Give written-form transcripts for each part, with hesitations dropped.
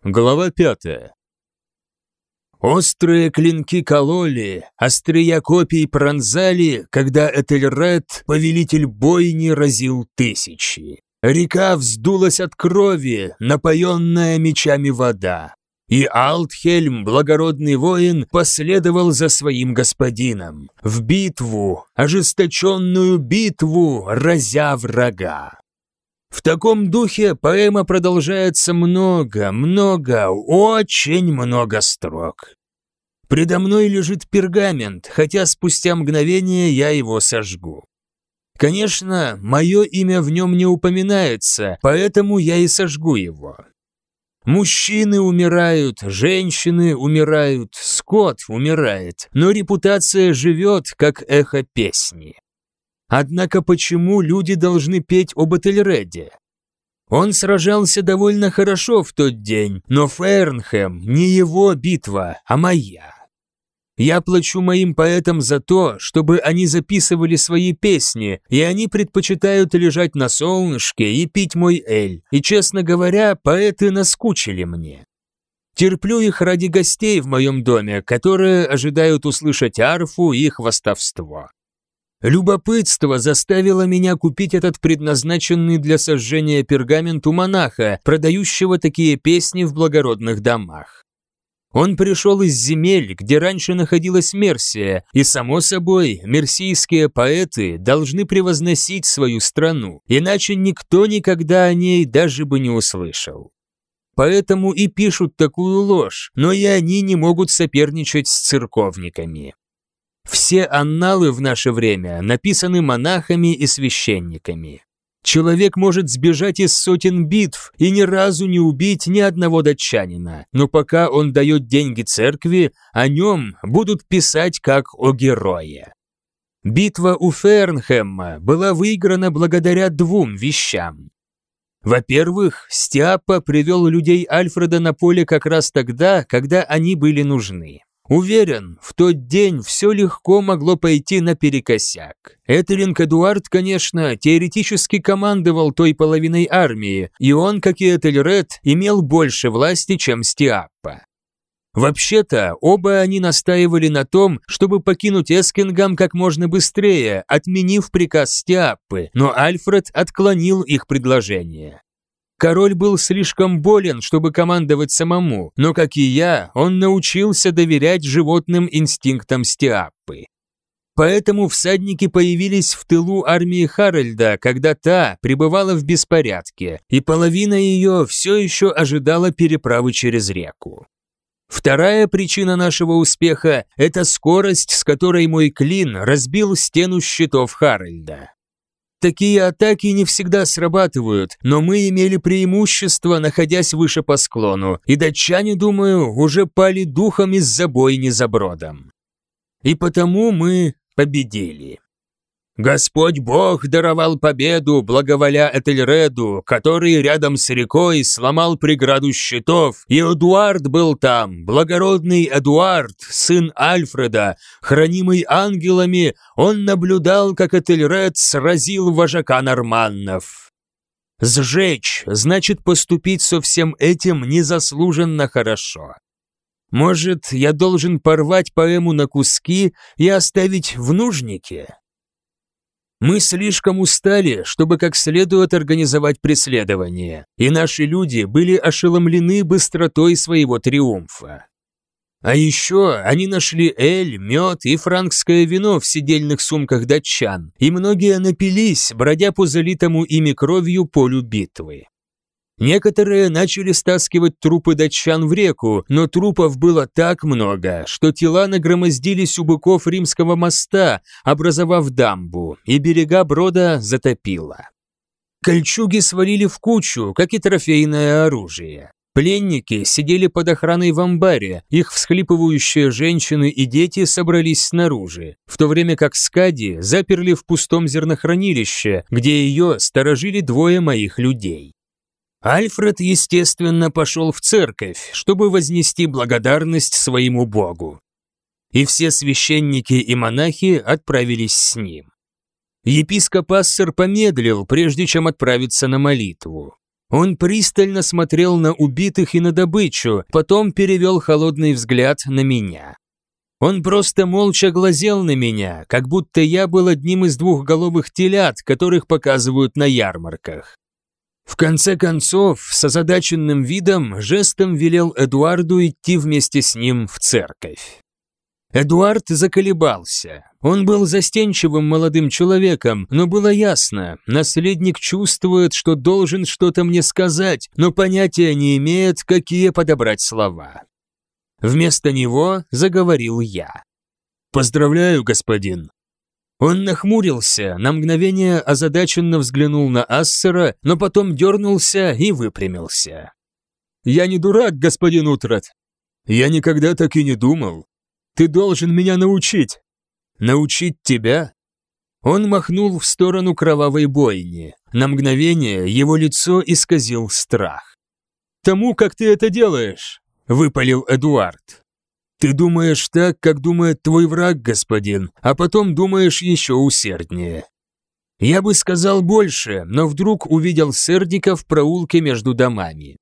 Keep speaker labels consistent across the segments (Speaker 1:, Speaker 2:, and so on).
Speaker 1: Глава 5. Острые клинки кололи, острия копий пронзали, когда Этельред, повелитель бойни, разил тысячи. Река вздулась от крови, напоенная мечами вода. И Алтхельм, благородный воин, последовал за своим господином. В битву, ожесточенную битву, разя врага. В таком духе поэма продолжается очень много строк. Предо мной лежит пергамент, хотя спустя мгновение я его сожгу. Конечно, мое имя в нем не упоминается, поэтому я и сожгу его. Мужчины умирают, женщины умирают, скот умирает, но репутация живет, как эхо песни. Однако почему люди должны петь об Этельреде? Он сражался довольно хорошо в тот день, но Фейрнхэм не его битва, а моя. Я плачу моим поэтам за то, чтобы они записывали свои песни, и они предпочитают лежать на солнышке и пить мой эль, и, честно говоря, поэты наскучили мне. Терплю их ради гостей в моем доме, которые ожидают услышать арфу и хвастовство. Любопытство заставило меня купить этот предназначенный для сожжения пергамент у монаха, продающего такие песни в благородных домах. Он пришел из земель, где раньше находилась Мерсия, и, само собой, мерсийские поэты должны превозносить свою страну, иначе никто никогда о ней даже бы не услышал. Поэтому и пишут такую ложь, но и они не могут соперничать с церковниками. Все анналы в наше время написаны монахами и священниками. Человек может сбежать из сотен битв и ни разу не убить ни одного датчанина, но пока он дает деньги церкви, о нем будут писать как о герое. Битва у Фейрнхэма была выиграна благодаря двум вещам. Во-первых, Стиаппа привел людей Альфреда на поле как раз тогда, когда они были нужны. Уверен, в тот день все легко могло пойти наперекосяк. Этелинг Эдуард, конечно, теоретически командовал той половиной армии, и он, как и Этельред, имел больше власти, чем Стиаппа. Вообще-то, оба они настаивали на том, чтобы покинуть Эскингам как можно быстрее, отменив приказ Стиаппы, но Альфред отклонил их предложение. Король был слишком болен, чтобы командовать самому, но, как и я, он научился доверять животным инстинктам Стиаппы. Поэтому всадники появились в тылу армии Харальда, когда та пребывала в беспорядке, и половина ее все еще ожидала переправы через реку. Вторая причина нашего успеха – это скорость, с которой мой клин разбил стену щитов Харальда. Такие атаки не всегда срабатывают, но мы имели преимущество, находясь выше по склону, и датчане, думаю, уже пали духом из-за бойни за бродом. И потому мы победили. Господь Бог даровал победу, благоволя Этельреду, который рядом с рекой сломал преграду щитов, и Эдуард был там, благородный Эдуард, сын Альфреда, хранимый ангелами, он наблюдал, как Этельред сразил вожака норманнов. Сжечь значит поступить со всем этим незаслуженно хорошо. Может, я должен порвать поэму на куски и оставить в нужнике? Мы слишком устали, чтобы как следует организовать преследование, и наши люди были ошеломлены быстротой своего триумфа. А еще они нашли эль, мед и франкское вино в седельных сумках датчан, и многие напились, бродя по залитому ими кровью полю битвы. Некоторые начали стаскивать трупы датчан в реку, но трупов было так много, что тела нагромоздились у быков Римского моста, образовав дамбу, и берега брода затопило. Кольчуги свалили в кучу, как и трофейное оружие. Пленники сидели под охраной в амбаре, их всхлипывающие женщины и дети собрались снаружи, в то время как Скади заперли в пустом зернохранилище, где ее сторожили двое моих людей. Альфред, естественно, пошел в церковь, чтобы вознести благодарность своему богу. И все священники и монахи отправились с ним. Епископ Ассер помедлил, прежде чем отправиться на молитву. Он пристально смотрел на убитых и на добычу, потом перевел холодный взгляд на меня. Он просто молча глазел на меня, как будто я был одним из двухголовых телят, которых показывают на ярмарках. В конце концов, с озадаченным видом, жестом велел Эдуарду идти вместе с ним в церковь. Эдуард заколебался. Он был застенчивым молодым человеком, но было ясно, наследник чувствует, что должен что-то мне сказать, но понятия не имеет, какие подобрать слова. Вместо него заговорил я. «Поздравляю, господин». Он нахмурился, на мгновение озадаченно взглянул на Ассера, но потом дернулся и выпрямился. «Я не дурак, господин Утрат». «Я никогда так и не думал. Ты должен меня научить». «Научить тебя?» Он махнул в сторону кровавой бойни. На мгновение его лицо исказил страх. «Тому, как ты это делаешь», — выпалил Эдуард. «Ты думаешь так, как думает твой враг, господин, а потом думаешь еще усерднее». Я бы сказал больше, но вдруг увидел Сердика в проулке между домами.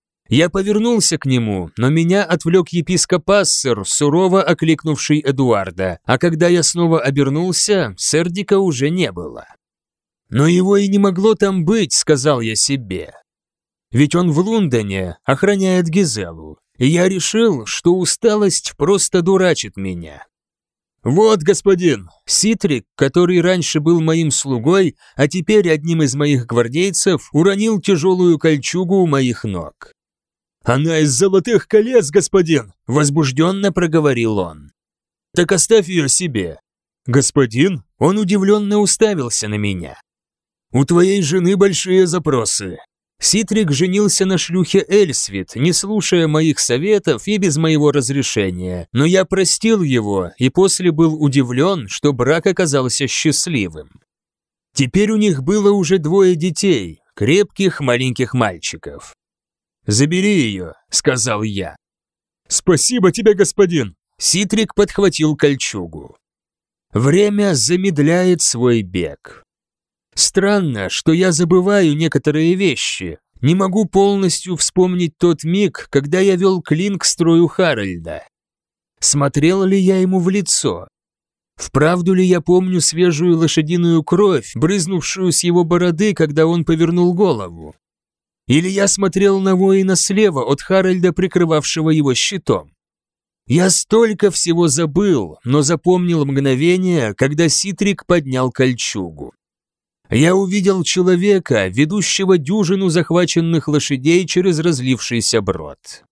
Speaker 1: Я повернулся к нему, но меня отвлек епископ Ассер, сурово окликнувший Эдуарда, а когда я снова обернулся, Сердика уже не было. «Но его и не могло там быть», — сказал я себе. «Ведь он в Лондоне, охраняет Гизелу, и я решил, что усталость просто дурачит меня». «Вот, господин!» Ситрик, который раньше был моим слугой, а теперь одним из моих гвардейцев, уронил тяжелую кольчугу у моих ног. «Она из золотых колец, господин!» – возбужденно проговорил он. «Так оставь ее себе». «Господин?» – он удивленно уставился на меня. «У твоей жены большие запросы». Ситрик женился на шлюхе Эльсвит, не слушая моих советов и без моего разрешения, но я простил его и после был удивлен, что брак оказался счастливым. Теперь у них было уже 2 детей, крепких маленьких мальчиков. «Забери ее», — сказал я. «Спасибо тебе, господин!» Ситрик подхватил кольчугу. Время замедляет свой бег. Странно, что я забываю некоторые вещи. Не могу полностью вспомнить тот миг, когда я вел клин к строю Харальда. Смотрел ли я ему в лицо? Вправду ли я помню свежую лошадиную кровь, брызнувшую с его бороды, когда он повернул голову? Или я смотрел на воина слева от Харальда, прикрывавшего его щитом? Я столько всего забыл, но запомнил мгновение, когда Ситрик поднял кольчугу. Я увидел человека, ведущего дюжину захваченных лошадей через разлившийся брод.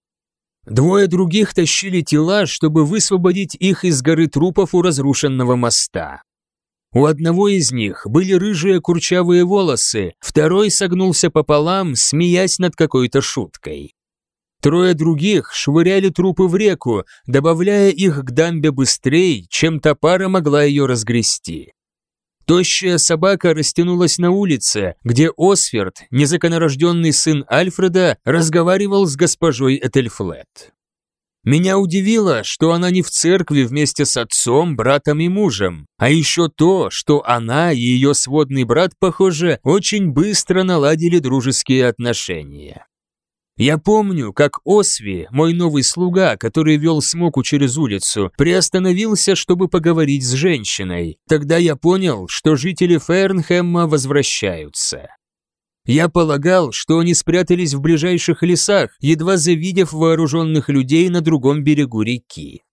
Speaker 1: 2 других тащили тела, чтобы высвободить их из горы трупов у разрушенного моста. У одного из них были рыжие курчавые волосы, второй согнулся пополам, смеясь над какой-то шуткой. 3 других швыряли трупы в реку, добавляя их к дамбе быстрее, чем та пара могла ее разгрести. Тощая собака растянулась на улице, где Осферд, незаконнорожденный сын Альфреда, разговаривал с госпожой Этельфлет. Меня удивило, что она не в церкви вместе с отцом, братом и мужем, а еще то, что она и ее сводный брат, похоже, очень быстро наладили дружеские отношения. Я помню, как Осви, мой новый слуга, который вел Смоку через улицу, приостановился, чтобы поговорить с женщиной. Тогда я понял, что жители Фернхэма возвращаются. Я полагал, что они спрятались в ближайших лесах, едва завидев вооруженных людей на другом берегу реки.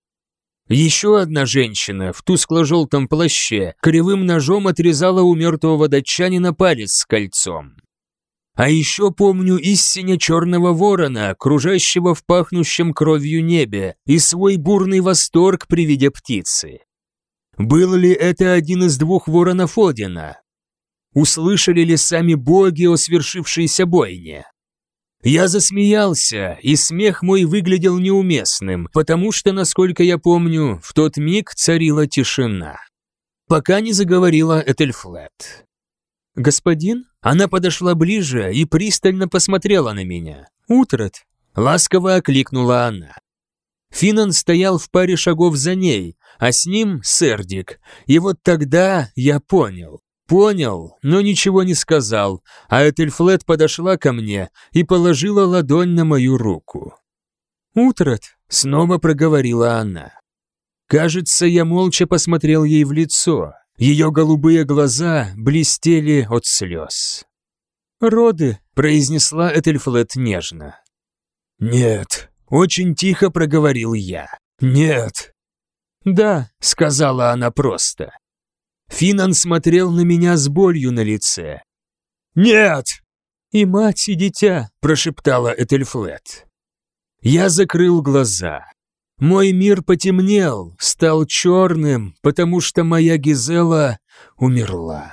Speaker 1: Еще одна женщина в тускло-желтом плаще кривым ножом отрезала у мертвого датчанина палец с кольцом. А еще помню истине черного ворона, кружащего в пахнущем кровью небе, и свой бурный восторг при виде птицы. Был ли это один из 2 воронов Одина? Услышали ли сами боги о свершившейся бойне? Я засмеялся, и смех мой выглядел неуместным, потому что, насколько я помню, в тот миг царила тишина. Пока не заговорила Этельфлет. «Господин?» Она подошла ближе и пристально посмотрела на меня. «Утрат!» Ласково окликнула она. Финан стоял в паре шагов за ней, а с ним Сердик. И вот тогда я понял. Понял, но ничего не сказал, а Этельфлет подошла ко мне и положила ладонь на мою руку. «Утрат», — снова проговорила она. Кажется, я молча посмотрел ей в лицо. Ее голубые глаза блестели от слез. «Роды», — произнесла Этельфлет нежно. «Нет», — очень тихо проговорил я. «Нет». «Да», — сказала она просто. Финан смотрел на меня с болью на лице. «Нет!» «И мать, и дитя», — прошептала Этельфлет. Я закрыл глаза. Мой мир потемнел, стал черным, потому что моя Гизела умерла.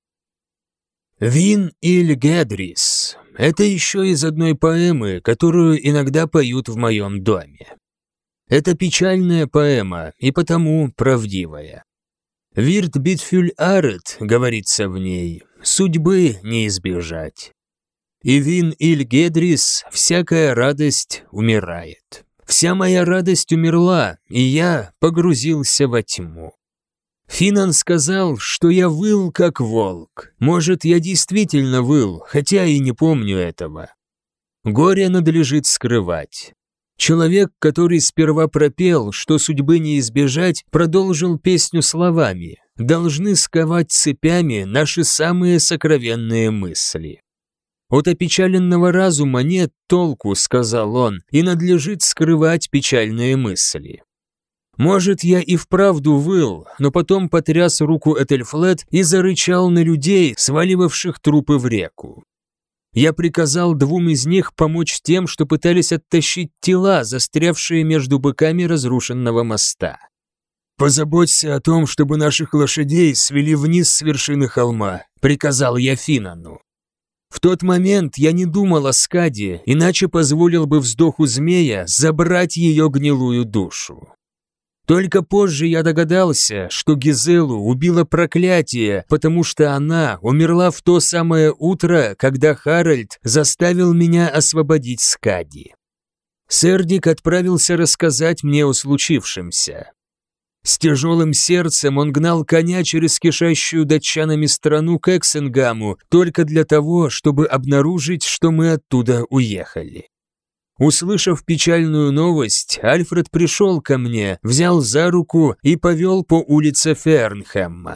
Speaker 1: Вин иль Гедрис — это еще из одной поэмы, которую иногда поют в моем доме. Это печальная поэма и потому правдивая. «Вирт битфюль арет», говорится в ней, судьбы не избежать. И вин иль Гедрис, всякая радость умирает. Вся моя радость умерла, и я погрузился во тьму. Финан сказал, что я выл, как волк. Может, я действительно выл, хотя и не помню этого. Горе надлежит скрывать. Человек, который сперва пропел, что судьбы не избежать, продолжил песню словами: «Должны сковать цепями наши самые сокровенные мысли». «От опечаленного разума нет толку», — сказал он, «и надлежит скрывать печальные мысли». Может, я и вправду выл, но потом потряс руку Этельфлет и зарычал на людей, сваливавших трупы в реку. Я приказал 2 из них помочь тем, что пытались оттащить тела, застрявшие между быками разрушенного моста. «Позаботься о том, чтобы наших лошадей свели вниз с вершины холма», — приказал я Финану. В тот момент я не думал о Скаде, иначе позволил бы вздоху змея забрать ее гнилую душу. Только позже я догадался, что Гизелу убило проклятие, потому что она умерла в то самое утро, когда Харальд заставил меня освободить Скади. Сердик отправился рассказать мне о случившемся. С тяжелым сердцем он гнал коня через кишащую датчанами страну к Эксенгаму только для того, чтобы обнаружить, что мы оттуда уехали. Услышав печальную новость, Альфред пришел ко мне, взял за руку и повел по улице Фернхэмма.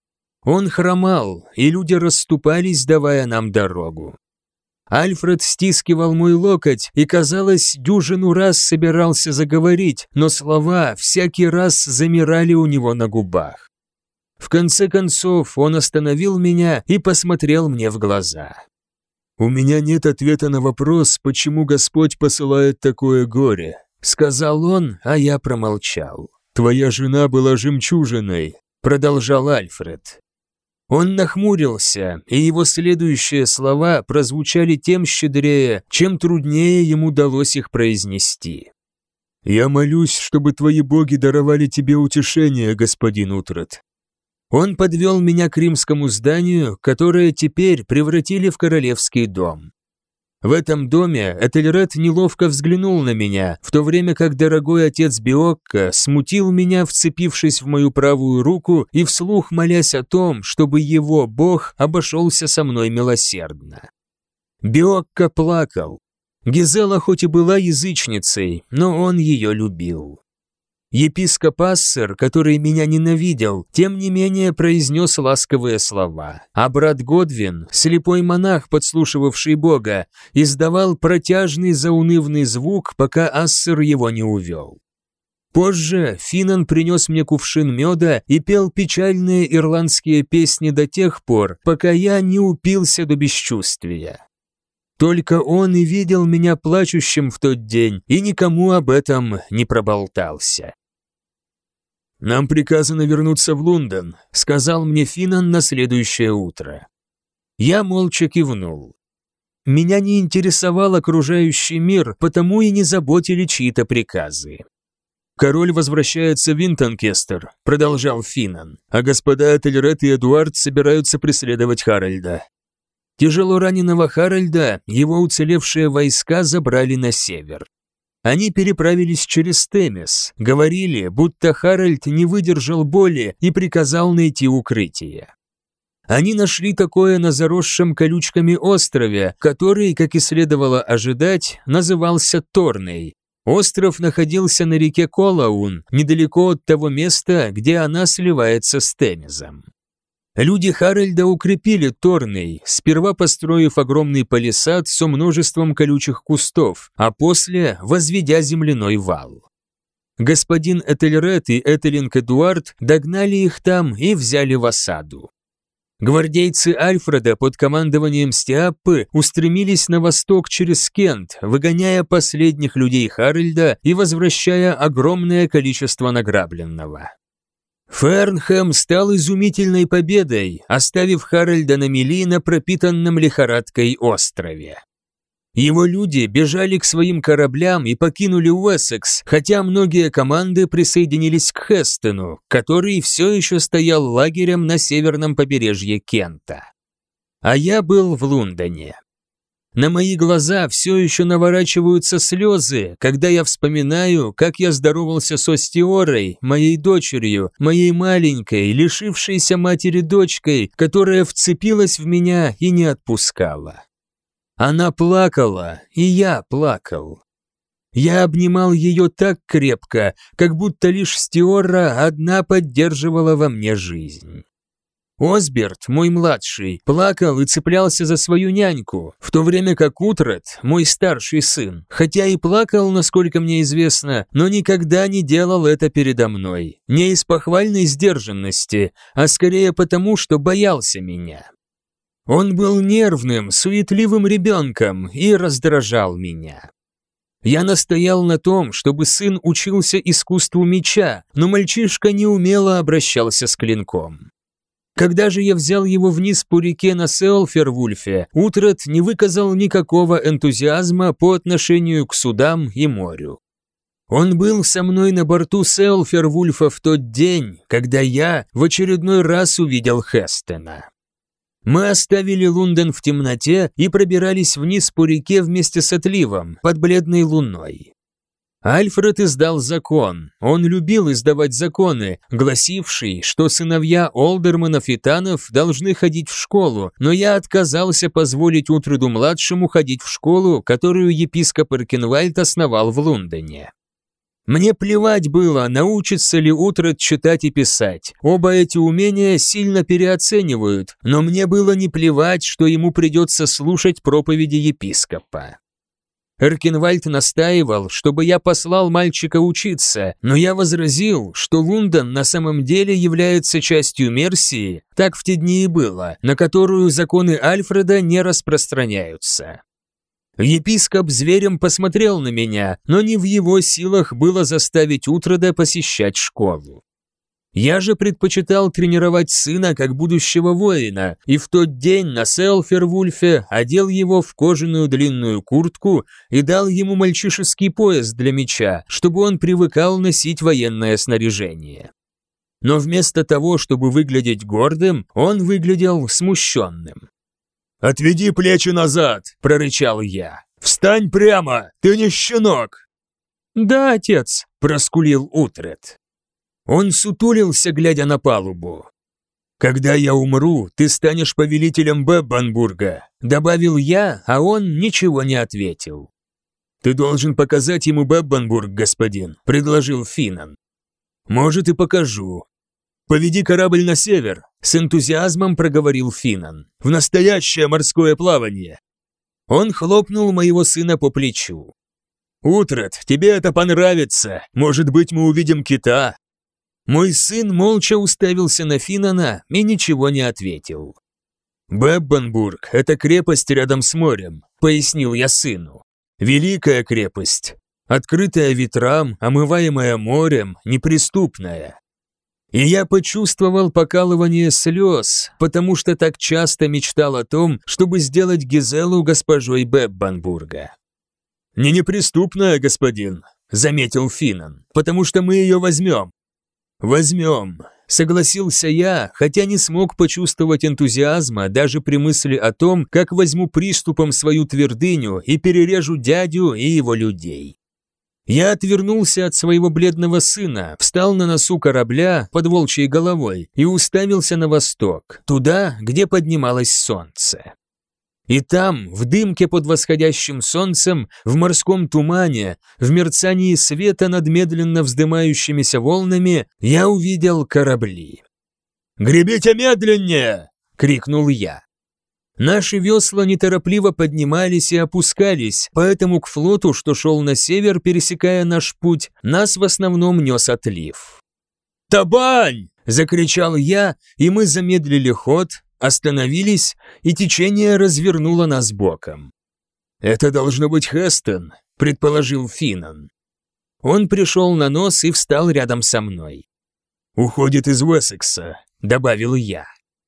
Speaker 1: Он хромал, и люди расступались, давая нам дорогу. Альфред стискивал мой локоть и, казалось, дюжину раз собирался заговорить, но слова всякий раз замирали у него на губах. В конце концов он остановил меня и посмотрел мне в глаза. «У меня нет ответа на вопрос, почему Господь посылает такое горе», — сказал он, а я промолчал. «Твоя жена была жемчужиной», — продолжал Альфред. Он нахмурился, и его следующие слова прозвучали тем щедрее, чем труднее ему далось их произнести. «Я молюсь, чтобы твои боги даровали тебе утешение, господин Утрат». Он подвел меня к римскому зданию, которое теперь превратили в королевский дом. В этом доме Этельред неловко взглянул на меня, в то время как дорогой отец Биокка смутил меня, вцепившись в мою правую руку и вслух молясь о том, чтобы его бог обошелся со мной милосердно. Биокка плакал. Гизела хоть и была язычницей, но он ее любил. Епископ Ассер, который меня ненавидел, тем не менее произнес ласковые слова, а брат Годвин, слепой монах, подслушивавший Бога, издавал протяжный заунывный звук, пока Ассер его не увел. Позже Финан принес мне кувшин меда и пел печальные ирландские песни до тех пор, пока я не упился до бесчувствия. Только он и видел меня плачущим в тот день, и никому об этом не проболтался. «Нам приказано вернуться в Лондон», — сказал мне Финан на следующее утро. Я молча кивнул. Меня не интересовал окружающий мир, потому и не заботили чьи-то приказы. «Король возвращается в Винтонкестер», — продолжал Финан, «а господа Этельред и Эдуард собираются преследовать Харальда». Тяжело раненого Харальда его уцелевшие войска забрали на север. Они переправились через Темес, говорили, будто Харальд не выдержал боли и приказал найти укрытие. Они нашли такое на заросшем колючками острове, который, как и следовало ожидать, назывался Торней. Остров находился на реке Колаун, недалеко от того места, где она сливается с Темезом. Люди Харальда укрепили Торней, сперва построив огромный палисад со множеством колючих кустов, а после возведя земляной вал. Господин Этельред и Этелинг Эдуард догнали их там и взяли в осаду. Гвардейцы Альфреда под командованием Стиаппы устремились на восток через Кент, выгоняя последних людей Харальда и возвращая огромное количество награбленного. Фернхэм стал изумительной победой, оставив Харальда на мели на пропитанном лихорадкой острове. Его люди бежали к своим кораблям и покинули Уэссекс, хотя многие команды присоединились к Хестену, который все еще стоял лагерем на северном побережье Кента. А я был в Лондоне. На мои глаза все еще наворачиваются слезы, когда я вспоминаю, как я здоровался со Стиорой, моей дочерью, моей маленькой, лишившейся матери дочкой, которая вцепилась в меня и не отпускала. Она плакала, и я плакал. Я обнимал ее так крепко, как будто лишь Стиора одна поддерживала во мне жизнь. Осберт, мой младший, плакал и цеплялся за свою няньку, в то время как Утрет, мой старший сын, хотя и плакал, насколько мне известно, но никогда не делал это передо мной, не из похвальной сдержанности, а скорее потому, что боялся меня. Он был нервным, суетливым ребенком и раздражал меня. Я настоял на том, чтобы сын учился искусству меча, но мальчишка неумело обращался с клинком. Когда же я взял его вниз по реке на Сеолфервульфе, Утрет не выказал никакого энтузиазма по отношению к судам и морю. Он был со мной на борту Сеолфервульфа в тот день, когда я в очередной раз увидел Хестена. Мы оставили Лондон в темноте и пробирались вниз по реке вместе с отливом, под бледной луной. Альфред издал закон, он любил издавать законы, гласивший, что сыновья олдерманов и танов должны ходить в школу, но я отказался позволить Утреду-младшему ходить в школу, которую епископ Эркинвальд основал в Лондоне. Мне плевать было, научится ли Утред читать и писать. Оба эти умения сильно переоценивают, но мне было не плевать, что ему придется слушать проповеди епископа. Эркинвальд настаивал, чтобы я послал мальчика учиться, но я возразил, что Лондон на самом деле является частью Мерсии, так в те дни и было, на которую законы Альфреда не распространяются. Епископ зверем посмотрел на меня, но не в его силах было заставить Утреда посещать школу. Я же предпочитал тренировать сына как будущего воина, и в тот день на Сеолфервульфе одел его в кожаную длинную куртку и дал ему мальчишеский пояс для меча, чтобы он привыкал носить военное снаряжение. Но вместо того, чтобы выглядеть гордым, он выглядел смущенным. «Отведи плечи назад!» – прорычал я. «Встань прямо! Ты не щенок!» «Да, отец!» – проскулил Утрет. Он сутулился, глядя на палубу. «Когда я умру, ты станешь повелителем Беббанбурга», – добавил я, а он ничего не ответил. «Ты должен показать ему Беббанбург, господин», – предложил Финан. «Может, и покажу. Поведи корабль на север», – с энтузиазмом проговорил Финан. «В настоящее морское плавание». Он хлопнул моего сына по плечу. «Утрет, тебе это понравится. Может быть, мы увидим кита». Мой сын молча уставился на Финана и ничего не ответил. «Беббанбург – это крепость рядом с морем», – пояснил я сыну. «Великая крепость, открытая ветрам, омываемая морем, неприступная». И я почувствовал покалывание слез, потому что так часто мечтал о том, чтобы сделать Гизелу госпожой Беббанбурга. «Не неприступная, господин», – заметил Финан, – «потому что мы ее возьмем». «Возьмем», – согласился я, хотя не смог почувствовать энтузиазма даже при мысли о том, как возьму приступом свою твердыню и перережу дядю и его людей. Я отвернулся от своего бледного сына, встал на носу корабля под волчьей головой и уставился на восток, туда, где поднималось солнце. И там, в дымке под восходящим солнцем, в морском тумане, в мерцании света над медленно вздымающимися волнами, я увидел корабли. «Гребите медленнее!» — крикнул я. Наши весла неторопливо поднимались и опускались, поэтому к флоту, что шел на север, пересекая наш путь, нас в основном нес отлив. «Табань!» – закричал я, и мы замедлили ход, остановились, и течение развернуло нас боком. «Это должно быть Хестон», – предположил Финнан. Он пришел на нос и встал рядом со мной. «Уходит из Уэссекса», – добавил я.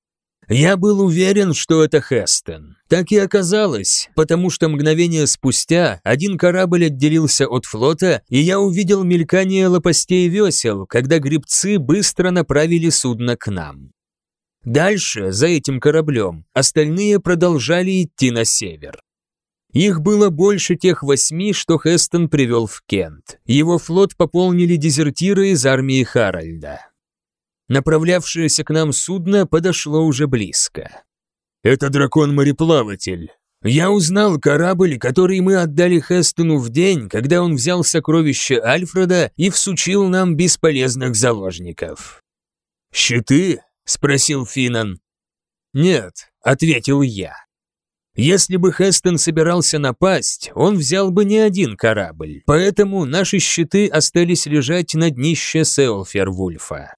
Speaker 1: Я был уверен, что это Хестон. Так и оказалось, потому что мгновение спустя один корабль отделился от флота, и я увидел мелькание лопастей весел, когда гребцы быстро направили судно к нам. Дальше, за этим кораблем, остальные продолжали идти на север. Их было больше тех 8, что Хестон привел в Кент. Его флот пополнили дезертиры из армии Харальда. Направлявшееся к нам судно подошло уже близко. «Это дракон-мореплаватель. Я узнал корабль, который мы отдали Хестону в день, когда он взял сокровища Альфреда и всучил нам бесполезных заложников». «Щиты?» – спросил Финнан. «Нет», – ответил я. «Если бы Хестон собирался напасть, он взял бы не один корабль, поэтому наши щиты остались лежать на днище Сеолфервульфа».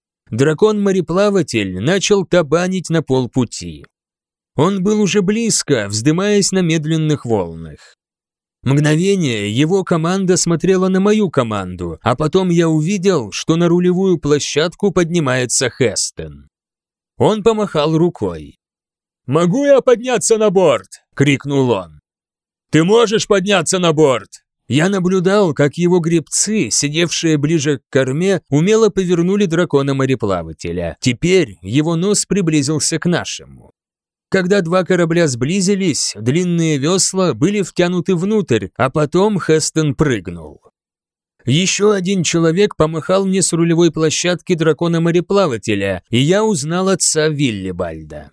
Speaker 1: Дракон-мореплаватель начал табанить на полпути. Он был уже близко, вздымаясь на медленных волнах. Мгновение его команда смотрела на мою команду, а потом я увидел, что на рулевую площадку поднимается Хестон. Он помахал рукой. «Могу я подняться на борт?» – крикнул он. «Ты можешь подняться на борт?» Я наблюдал, как его гребцы, сидевшие ближе к корме, умело повернули дракона-мореплавателя. Теперь его нос приблизился к нашему. Когда два корабля сблизились, длинные весла были втянуты внутрь, а потом Хестон прыгнул. Еще один человек помахал мне с рулевой площадки дракона-мореплавателя, и я узнал отца Виллибальда.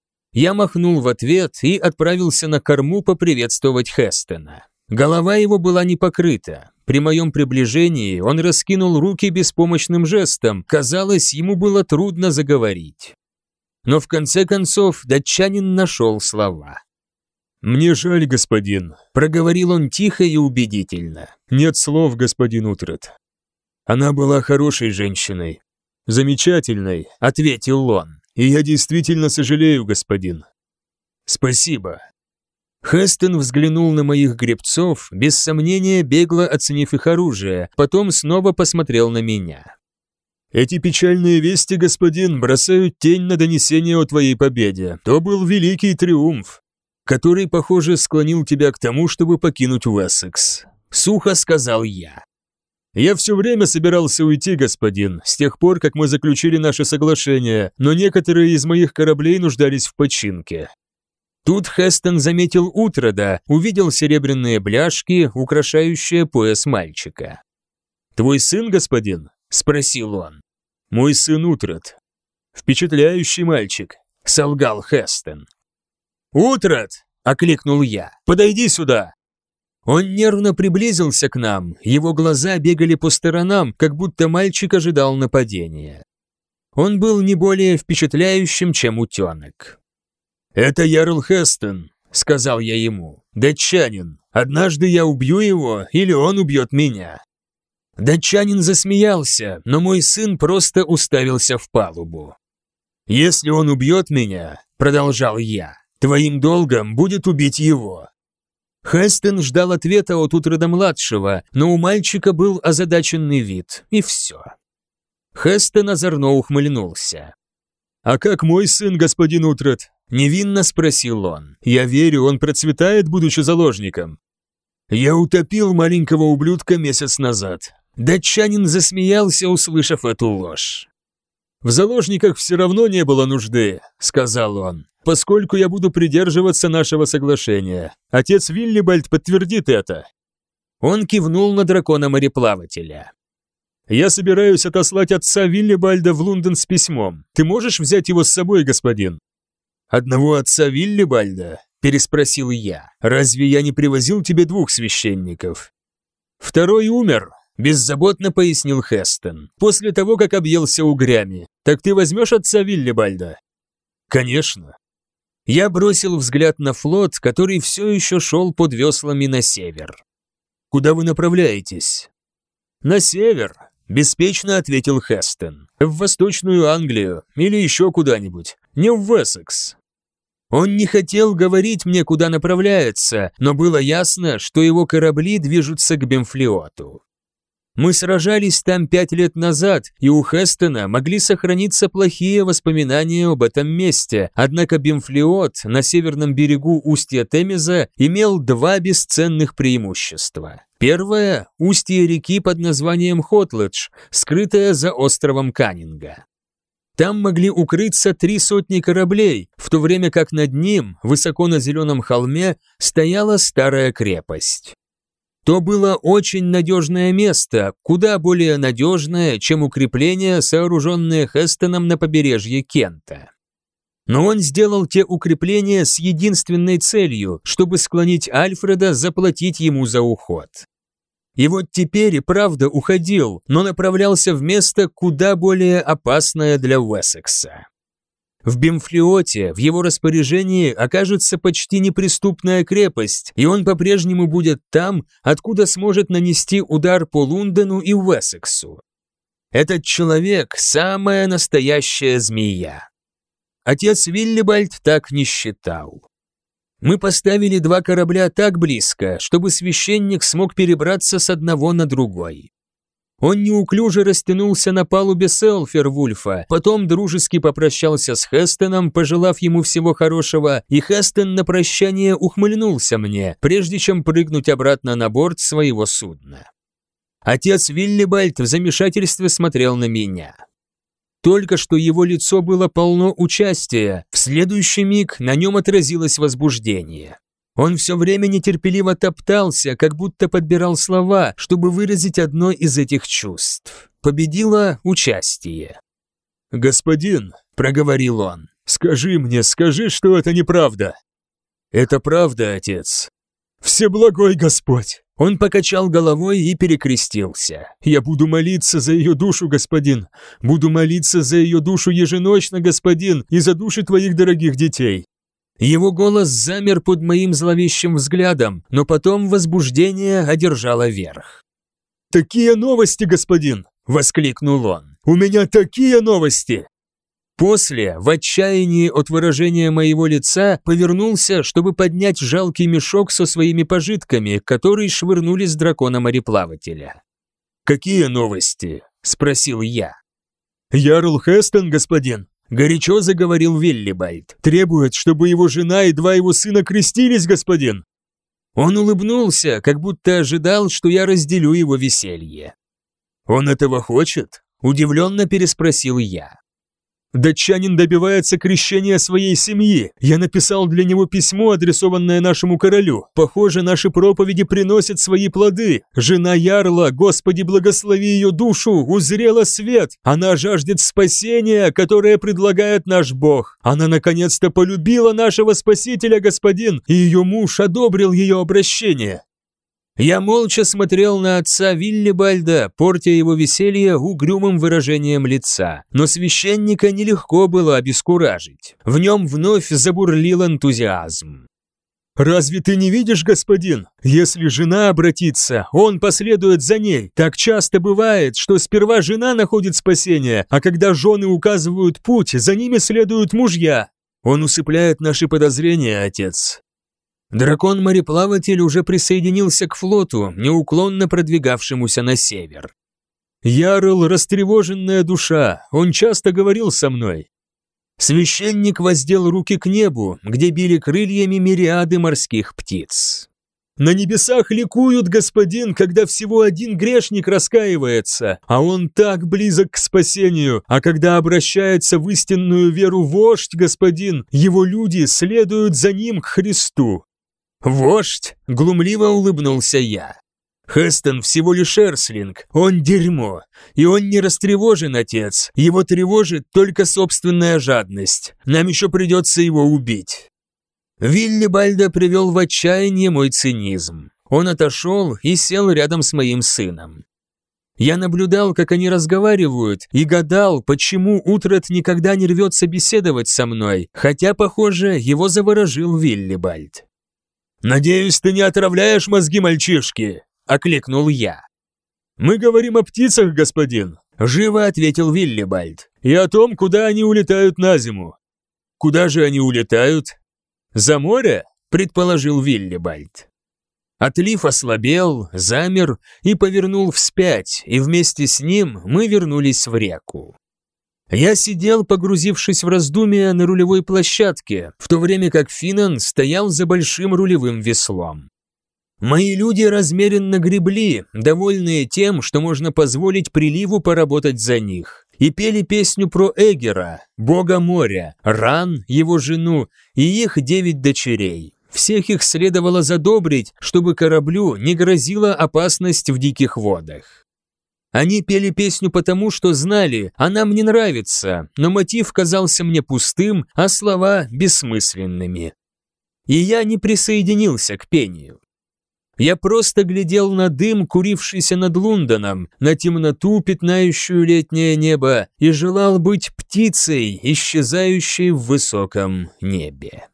Speaker 1: Я махнул в ответ и отправился на корму поприветствовать Хестона. Голова его была не покрыта. При моем приближении он раскинул руки беспомощным жестом. Казалось, ему было трудно заговорить. Но в конце концов датчанин нашел слова. «Мне жаль, господин», – проговорил он тихо и убедительно. «Нет слов, господин Утрат». «Она была хорошей женщиной». «Замечательной», – ответил он. «И я действительно сожалею, господин». «Спасибо». Хестон взглянул на моих гребцов, без сомнения бегло оценив их оружие, потом снова посмотрел на меня. «Эти печальные вести, господин, бросают тень на донесение о твоей победе. То был великий триумф, который, похоже, склонил тебя к тому, чтобы покинуть Уэссекс», — сухо сказал я. «Я все время собирался уйти, господин, с тех пор, как мы заключили наше соглашение, но некоторые из моих кораблей нуждались в починке». Тут Хестон заметил Утрада, увидел серебряные бляшки, украшающие пояс мальчика. «Твой сын, господин?» – спросил он. «Мой сын Утрад». «Впечатляющий мальчик», – солгал Хестон. «Утрад!» – окликнул я. «Подойди сюда!» Он нервно приблизился к нам, его глаза бегали по сторонам, как будто мальчик ожидал нападения. Он был не более впечатляющим, чем утенок. «Это Ярл Хестон», — сказал я ему, — «датчанин. Однажды я убью его, или он убьет меня». Датчанин засмеялся, но мой сын просто уставился в палубу. «Если он убьет меня», — продолжал я, — «твоим долгом будет убить его». Хестон ждал ответа от Утрада-младшего, но у мальчика был озадаченный вид, и все. Хестон озорно ухмыльнулся. «А как мой сын, господин Утрад?» – невинно спросил он. «Я верю, он процветает, будучи заложником». «Я утопил маленького ублюдка месяц назад». Датчанин засмеялся, услышав эту ложь. «В заложниках все равно не было нужды», – сказал он, – «поскольку я буду придерживаться нашего соглашения. Отец Виллибальд подтвердит это». Он кивнул на дракона-мореплавателя.
Speaker 2: «Я собираюсь отослать отца Виллибальда в Лондон с письмом. Ты можешь взять его с собой, господин?»
Speaker 1: «Одного отца Виллибальда?» – переспросил я. «Разве я не привозил тебе 2 священников?» «Второй умер», – беззаботно пояснил Хестон, «после того, как объелся угрями. Так ты возьмешь отца Виллибальда?» «Конечно». Я бросил взгляд на флот, который все еще шел под веслами на север. «Куда вы направляетесь?» «На север», – беспечно ответил Хестон. «В Восточную Англию или еще куда-нибудь, не в Уэссекс». Он не хотел говорить мне, куда направляется, но было ясно, что его корабли движутся к Бемфлиоту. Мы сражались там 5 лет назад, и у Хестона могли сохраниться плохие воспоминания об этом месте, однако Бемфлиот на северном берегу устья Темеза имел 2 бесценных преимущества. Первое – устье реки под названием Хотледж, скрытое за островом Каннинга. Там могли укрыться 300 кораблей, в то время как над ним, высоко на зеленом холме, стояла старая крепость. То было очень надежное место, куда более надежное, чем укрепления, сооруженные Хестоном на побережье Кента. Но он сделал те укрепления с единственной целью, чтобы склонить Альфреда заплатить ему за уход. И вот теперь и правда уходил, но направлялся в место куда более опасное для Уэссекса. В Бемфлиоте в его распоряжении окажется почти неприступная крепость, и он по-прежнему будет там, откуда сможет нанести удар по Лондону и Уэссексу. Этот человек – самая настоящая змея. Отец Виллибальд так не считал. Мы поставили 2 корабля так близко, чтобы священник смог перебраться с одного на другой. Он неуклюже растянулся на палубе Селфервульфа, потом дружески попрощался с Хестоном, пожелав ему всего хорошего, и Хестон на прощание ухмыльнулся мне, прежде чем прыгнуть обратно на борт своего судна. Отец Виллибальд в замешательстве смотрел на меня. Только что его лицо было полно участия, в следующий миг на нем отразилось возбуждение. Он все время нетерпеливо топтался, как будто подбирал слова, чтобы выразить одно из этих чувств. Победило участие.
Speaker 2: «Господин», — проговорил он, — скажи, что это неправда».
Speaker 1: «Это правда, отец».
Speaker 2: «Всеблагой Господь!»
Speaker 1: Он покачал головой и перекрестился.
Speaker 2: «Я буду молиться за ее душу, господин. Буду молиться за ее душу еженочно, господин, и за души твоих дорогих детей».
Speaker 1: Его голос замер под моим зловещим взглядом, но потом возбуждение одержало верх.
Speaker 2: «Такие новости, господин!» – воскликнул он.
Speaker 1: «У меня такие новости!» После, в отчаянии от выражения моего лица, повернулся, чтобы поднять жалкий мешок со своими пожитками, который швырнули с дракона-мореплавателя. «Какие новости?» – спросил я.
Speaker 2: «Ярл Хестон, господин», – горячо заговорил Виллибальд, – «требует, чтобы его жена и 2 его сына крестились, господин».
Speaker 1: Он улыбнулся, как будто ожидал, что я разделю его веселье. «Он этого хочет?» – удивленно переспросил я.
Speaker 2: «Датчанин добивается крещения своей семьи. Я написал для него письмо, адресованное нашему королю. Похоже, наши проповеди приносят свои плоды. Жена ярла, Господи, благослови ее душу, узрела свет. Она жаждет спасения, которое предлагает наш Бог. Она наконец-то полюбила нашего Спасителя, господин, и ее муж одобрил ее обращение».
Speaker 1: Я молча смотрел на отца Виллибальда, портя его веселье угрюмым выражением лица, но священника нелегко было обескуражить. В нем вновь забурлил энтузиазм.
Speaker 2: «Разве ты не видишь, господин? Если жена обратится, он последует за ней. Так часто бывает, что сперва жена находит спасение, а когда жены указывают путь, за ними следуют мужья.
Speaker 1: Он усыпляет наши подозрения, отец». Дракон-мореплаватель уже присоединился к флоту, неуклонно продвигавшемуся на север.
Speaker 2: «Ярл – растревоженная душа, он часто говорил со мной».
Speaker 1: Священник воздел руки к небу, где били крыльями мириады морских птиц.
Speaker 2: «На небесах ликуют, господин, когда всего один грешник раскаивается, а он так близок к спасению, а когда обращается в истинную веру вождь, господин, его люди следуют за ним к Христу».
Speaker 1: «Вождь?» – глумливо улыбнулся я. Хестон всего лишь эрслинг, он дерьмо, и он не растревожен, отец, его тревожит только собственная жадность, нам еще придется его убить». Виллибальда привел в отчаяние мой цинизм. Он отошел и сел рядом с моим сыном. Я наблюдал, как они разговаривают, и гадал, почему Утрат никогда не рвется беседовать со мной, хотя, похоже, его заворожил Виллибальд. «Надеюсь, ты не отравляешь мозги мальчишки?» – окликнул я. «Мы говорим о птицах, господин», – живо ответил Виллибальд, – «и о том, куда они улетают на зиму». «Куда же они улетают?» «За море?» – предположил Виллибальд. Отлив ослабел, замер и повернул вспять, и вместе с ним мы вернулись в реку. Я сидел, погрузившись в раздумья на рулевой площадке, в то время как Финан стоял за большим рулевым веслом. Мои люди размеренно гребли, довольные тем, что можно позволить приливу поработать за них, и пели песню про Эгера, бога моря, Ран, его жену, и их 9 дочерей. Всех их следовало задобрить, чтобы кораблю не грозила опасность в диких водах. Они пели песню потому, что знали, она мне нравится, но мотив казался мне пустым, а слова бессмысленными. И я не присоединился к пению. Я просто глядел на дым, курившийся над Лондоном, на темноту, пятнающую летнее небо, и желал быть птицей, исчезающей в высоком небе.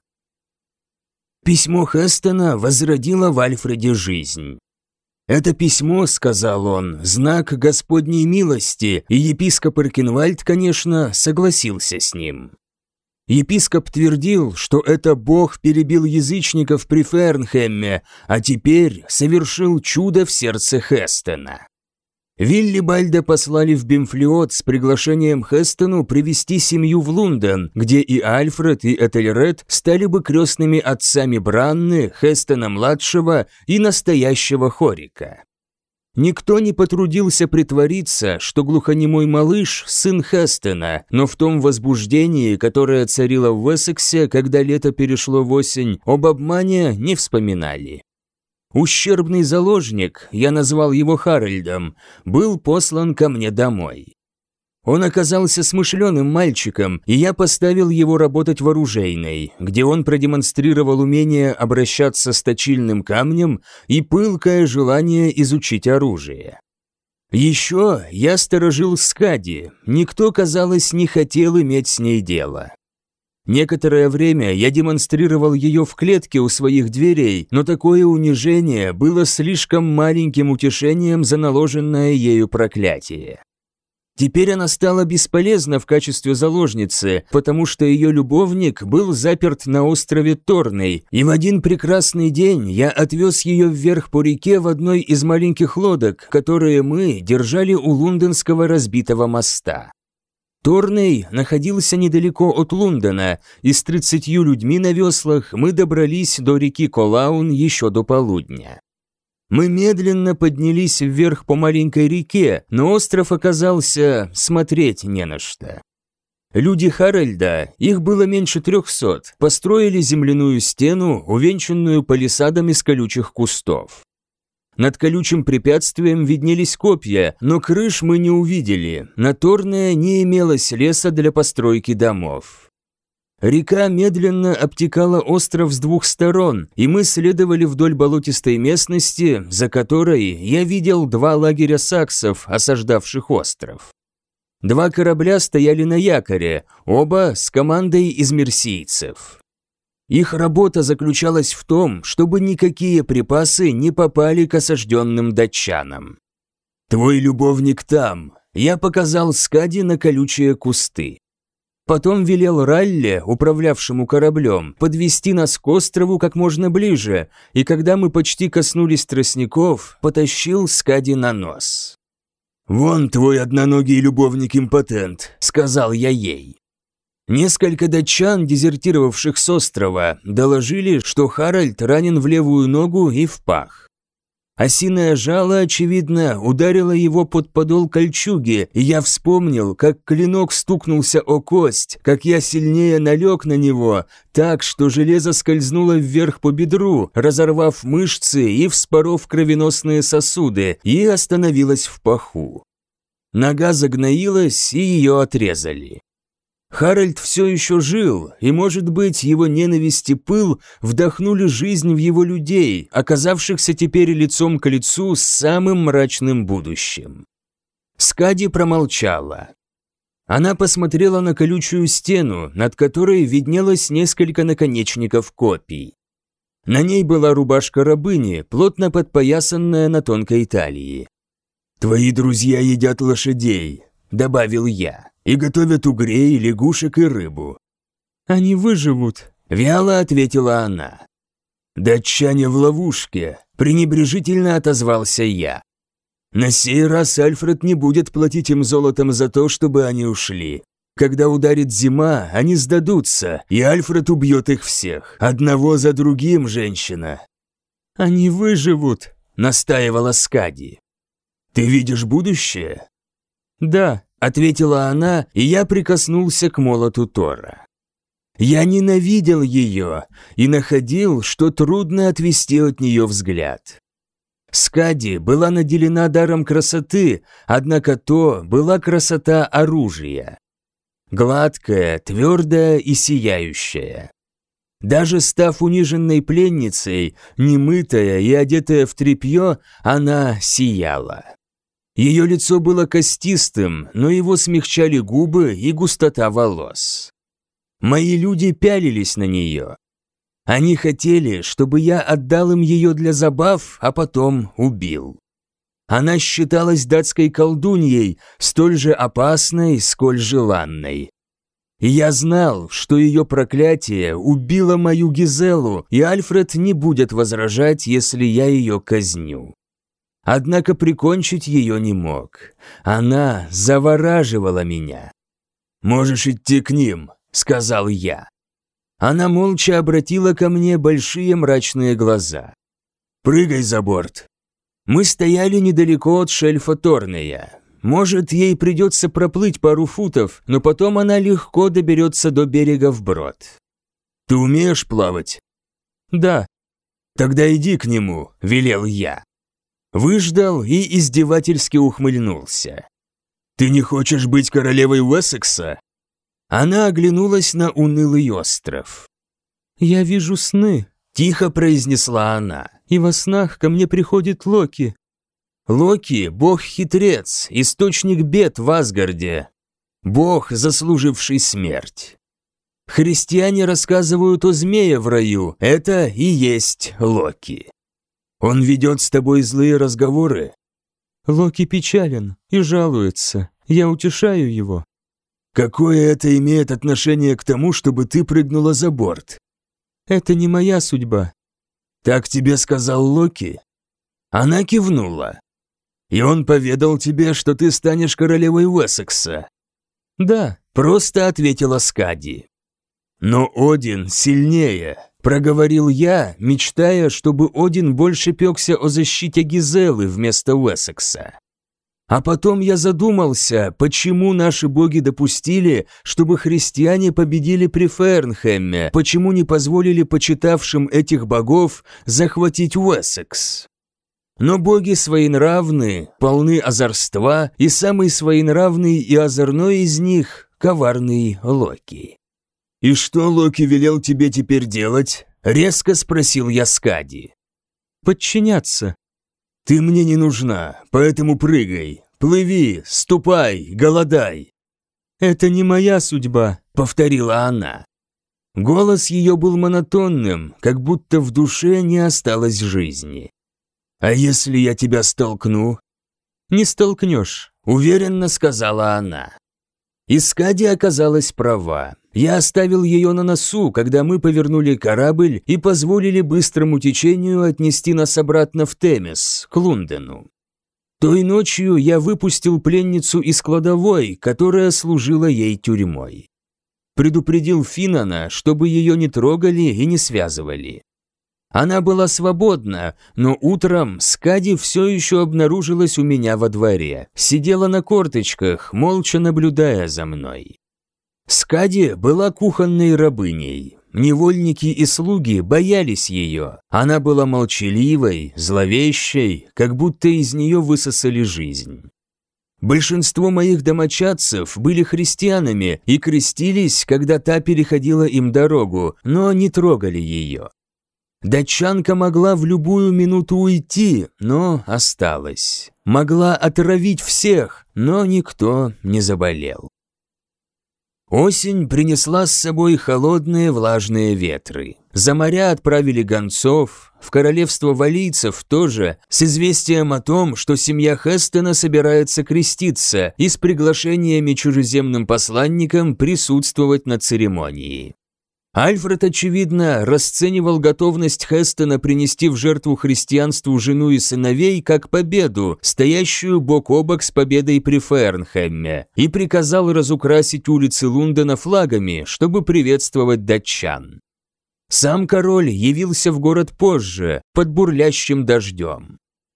Speaker 1: Письмо Хестона возродило в Альфреде жизнь. «Это письмо, — сказал он, — знак Господней милости, и епископ Эркинвальд, конечно, согласился с ним». Епископ твердил, что это Бог перебил язычников при Фернхэмме, а теперь совершил чудо в сердце Хестона. Виллибальда послали в Бимфлиот с приглашением Хестону привести семью в Лондон, где и Альфред, и Этельред стали бы крестными отцами Бранны, Хестона-младшего и настоящего Хорика. Никто не потрудился притвориться, что глухонемой малыш – сын Хестона, но в том возбуждении, которое царило в Уэссексе, когда лето перешло в осень, об обмане не вспоминали. Ущербный заложник, я назвал его Харальдом, был послан ко мне домой. Он оказался смышленым мальчиком, и я поставил его работать в оружейной, где он продемонстрировал умение обращаться с точильным камнем и пылкое желание изучить оружие. Еще я сторожил Скади, никто, казалось, не хотел иметь с ней дело. Некоторое время я демонстрировал ее в клетке у своих дверей, но такое унижение было слишком маленьким утешением за наложенное ею проклятие. Теперь она стала бесполезна в качестве заложницы, потому что ее любовник был заперт на острове Торней, и в один прекрасный день я отвез ее вверх по реке в одной из маленьких лодок, которые мы держали у лондонского разбитого моста. Торней находился недалеко от Лондона, и с 30 людьми на веслах мы добрались до реки Колаун еще до полудня. Мы медленно поднялись вверх по маленькой реке, но остров оказался смотреть не на что. Люди Харальда, их было меньше 300, построили земляную стену, увенчанную палисадом из колючих кустов. Над колючим препятствием виднелись копья, но крыш мы не увидели, на Торне не имелось леса для постройки домов. Река медленно обтекала остров с 2 сторон, и мы следовали вдоль болотистой местности, за которой я видел 2 лагеря саксов, осаждавших остров. 2 корабля стояли на якоре, оба с командой из мерсийцев. Их работа заключалась в том, чтобы никакие припасы не попали к осажденным датчанам. «Твой любовник там», — я показал Скади на колючие кусты. Потом велел Ралле, управлявшему кораблем, подвести нас к острову как можно ближе, и когда мы почти коснулись тростников, потащил Скади на нос. «Вон твой одноногий любовник-импотент», — сказал я ей. Несколько датчан, дезертировавших с острова, доложили, что Харальд ранен в левую ногу и в пах. Осиное жало, очевидно, ударило его под подол кольчуги, и я вспомнил, как клинок стукнулся о кость, как я сильнее налег на него, так, что железо скользнуло вверх по бедру, разорвав мышцы и вспоров кровеносные сосуды, и остановилось в паху. Нога загноилась, и ее отрезали. Харальд все еще жил, и, может быть, его ненависть и пыл вдохнули жизнь в его людей, оказавшихся теперь лицом к лицу с самым мрачным будущим. Скади промолчала. Она посмотрела на колючую стену, над которой виднелось несколько наконечников копий. На ней была рубашка рабыни, плотно подпоясанная на тонкой талии. «Твои друзья едят лошадей», — добавил я. «И готовят угрей, лягушек и рыбу».
Speaker 2: «Они выживут», —
Speaker 1: вяло ответила она. «Датчане в ловушке», — пренебрежительно отозвался я. «На сей раз Альфред не будет платить им золотом за то, чтобы они ушли. Когда ударит зима, они сдадутся, и Альфред убьет их всех, одного за другим, женщина».
Speaker 2: «Они выживут», —
Speaker 1: настаивала Скади. «Ты видишь будущее?»
Speaker 2: «Да», —
Speaker 1: ответила она, и я прикоснулся к молоту Тора. Я ненавидел ее и находил, что трудно отвести от нее взгляд. Скади была наделена даром красоты, однако то была красота оружия. Гладкая, твердая и сияющая. Даже став униженной пленницей, немытая и одетая в тряпье, она сияла. Ее лицо было костистым, но его смягчали губы и густота волос. Мои люди пялились на нее. Они хотели, чтобы я отдал им ее для забав, а потом убил. Она считалась датской колдуньей, столь же опасной, сколь желанной. И я знал, что ее проклятие убило мою Гизелу, и Альфред не будет возражать, если я ее казню. Однако прикончить ее не мог. Она завораживала меня. «Можешь идти к ним», — сказал я. Она молча обратила ко мне большие мрачные глаза. «Прыгай за борт». Мы стояли недалеко от шельфа Торнея. Может, ей придется проплыть пару футов, но потом она легко доберется до берега вброд. «Ты умеешь плавать?»
Speaker 2: «Да».
Speaker 1: «Тогда иди к нему», — велел я. Выждал и издевательски ухмыльнулся. «Ты не хочешь быть королевой Уэссекса?» Она оглянулась на унылый остров.
Speaker 2: «Я вижу сны»,
Speaker 1: — тихо произнесла она.
Speaker 2: «И во снах ко мне приходит Локи».
Speaker 1: Локи — бог-хитрец, источник бед в Асгарде. Бог, заслуживший смерть. Христиане рассказывают о змее в раю, это и есть Локи. Он ведет с тобой злые разговоры?»
Speaker 2: «Локи печален и жалуется. Я утешаю его».
Speaker 1: «Какое это имеет отношение к тому, чтобы ты прыгнула за борт?»
Speaker 2: «Это не моя судьба».
Speaker 1: «Так тебе сказал Локи?» Она кивнула. «И он поведал тебе, что ты станешь королевой Уэссекса?»
Speaker 2: «Да»,
Speaker 1: — просто ответила Скади. «Но Один сильнее», — проговорил я, мечтая, чтобы Один больше пекся о защите Гизелы вместо Уэссекса. А потом я задумался, почему наши боги допустили, чтобы христиане победили при Фернхэмме, почему не позволили почитавшим этих богов захватить Уэссекс. Но боги своенравны, полны озорства, и самый своенравный и озорной из них — коварный Локи. «И что Локи велел тебе теперь делать?» — резко спросил я Скади.
Speaker 2: «Подчиняться».
Speaker 1: «Ты мне не нужна, поэтому прыгай, плыви, ступай, голодай».
Speaker 2: «Это не моя судьба», —
Speaker 1: повторила она. Голос ее был монотонным, как будто в душе не осталось жизни. «А если я тебя столкну?»
Speaker 2: «Не столкнешь»,
Speaker 1: — уверенно сказала она. И Скади оказалась права. Я оставил ее на носу, когда мы повернули корабль и позволили быстрому течению отнести нас обратно в Темес, к Лундену. Той ночью я выпустил пленницу из кладовой, которая служила ей тюрьмой. Предупредил Финана, чтобы ее не трогали и не связывали. Она была свободна, но утром Скади все еще обнаружилась у меня во дворе, сидела на корточках, молча наблюдая за мной. Скади была кухонной рабыней. Невольники и слуги боялись ее. Она была молчаливой, зловещей, как будто из нее высосали жизнь. Большинство моих домочадцев были христианами и крестились, когда та переходила им дорогу, но не трогали ее. Датчанка могла в любую минуту уйти, но осталась. Могла отравить всех, но никто не заболел. Осень принесла с собой холодные влажные ветры. За моря отправили гонцов, в королевство валийцев тоже, с известием о том, что семья Хестона собирается креститься и с приглашениями чужеземным посланникам присутствовать на церемонии. Альфред, очевидно, расценивал готовность Хестона принести в жертву христианству жену и сыновей как победу, стоящую бок о бок с победой при Фернхэмме, и приказал разукрасить улицы Лондона флагами, чтобы приветствовать датчан. Сам король явился в город позже, под бурлящим дождем.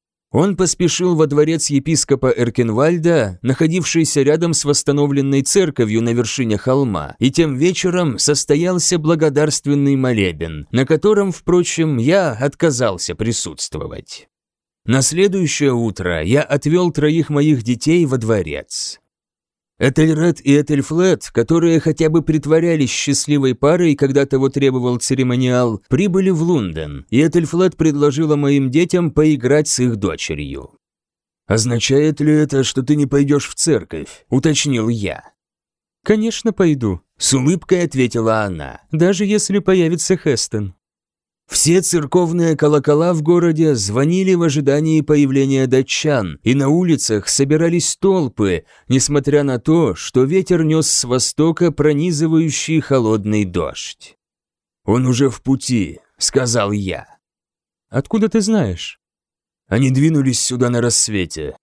Speaker 1: Он поспешил во дворец епископа Эркенвальда, находившийся рядом с восстановленной церковью на вершине холма, и тем вечером состоялся благодарственный молебен, на котором, впрочем, я отказался присутствовать. На следующее утро я отвел 3 моих детей во дворец. Этельред и Этельфлет, которые хотя бы притворялись счастливой парой, когда того требовал церемониал, прибыли в Лондон, и Этельфлет предложила моим детям поиграть с их дочерью. «Означает ли это, что ты не пойдешь в церковь?» – уточнил я.
Speaker 2: «Конечно пойду», –
Speaker 1: с улыбкой ответила она.
Speaker 2: «Даже если появится Хестон».
Speaker 1: Все церковные колокола в городе звонили в ожидании появления датчан, и на улицах собирались толпы, несмотря на то, что ветер нес с востока пронизывающий холодный дождь. «Он уже в пути», — сказал я.
Speaker 2: «Откуда ты знаешь?»
Speaker 1: Они двинулись сюда на рассвете.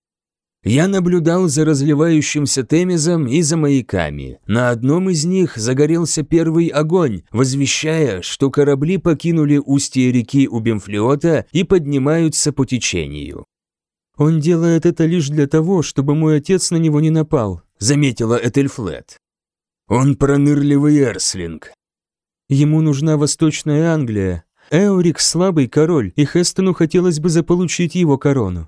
Speaker 1: Я наблюдал за разливающимся Темзом и за маяками. На одном из них загорелся первый огонь, возвещая, что корабли покинули устье реки у Бемфлиота и поднимаются по течению.
Speaker 2: «Он делает это лишь для того, чтобы мой отец на него не напал», —
Speaker 1: заметила Этельфлет. «Он пронырливый эрслинг».
Speaker 2: «Ему нужна Восточная Англия. Эорик – слабый король, и Хестону хотелось бы заполучить его корону».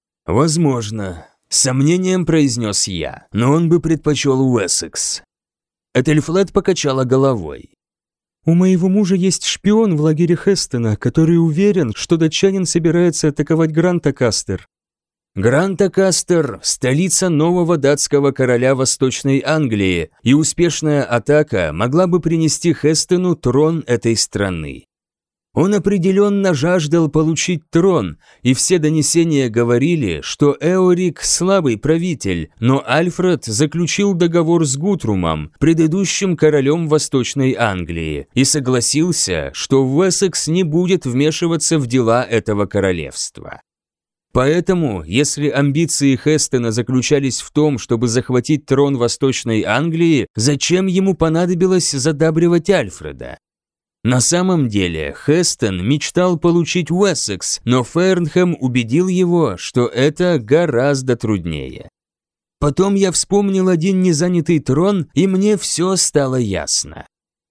Speaker 1: «Возможно», — с сомнением произнес я, но он бы предпочел Уэссекс. Этельфлет покачала головой.
Speaker 2: «У моего мужа есть шпион в лагере Хестона, который уверен, что датчанин собирается атаковать Грантокастер».
Speaker 1: Грантокастер – столица нового датского короля Восточной Англии, и успешная атака могла бы принести Хестону трон этой страны. Он определенно жаждал получить трон, и все донесения говорили, что Эорик – слабый правитель, но Альфред заключил договор с Гутрумом, предыдущим королем Восточной Англии, и согласился, что Уэссекс не будет вмешиваться в дела этого королевства. Поэтому, если амбиции Хестона заключались в том, чтобы захватить трон Восточной Англии, зачем ему понадобилось задабривать Альфреда? На самом деле, Хестон мечтал получить Уэссекс, но Фернхэм убедил его, что это гораздо труднее. Потом я вспомнил один незанятый трон, и мне все стало ясно.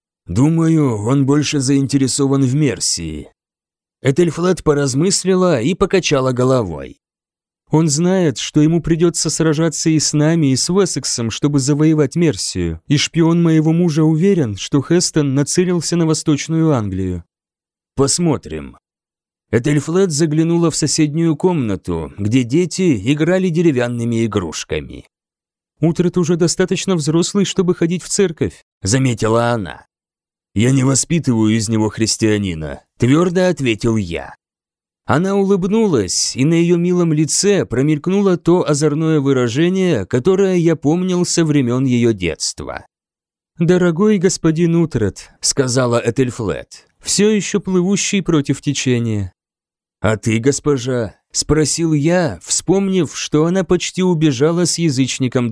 Speaker 1: Думаю, он больше заинтересован в Мерсии. Этельфлет поразмыслила и покачала головой.
Speaker 2: «Он знает, что ему придется сражаться и с нами, и с Уэссексом, чтобы завоевать Мерсию, и шпион моего мужа уверен, что Хестон нацелился на Восточную Англию».
Speaker 1: «Посмотрим». Этельфлет заглянула в соседнюю комнату, где дети играли деревянными игрушками.
Speaker 2: «Утрат уже достаточно взрослый, чтобы ходить в церковь», —
Speaker 1: заметила она. «Я не воспитываю из него христианина», — твердо ответил я. Она улыбнулась, и на ее милом лице промелькнуло то озорное выражение, которое я помнил со времен ее детства.
Speaker 2: «Дорогой господин Утрат», —
Speaker 1: сказала Этельфлет,
Speaker 2: — «все еще плывущий против течения».
Speaker 1: «А ты, госпожа?» — спросил я, вспомнив, что она почти убежала с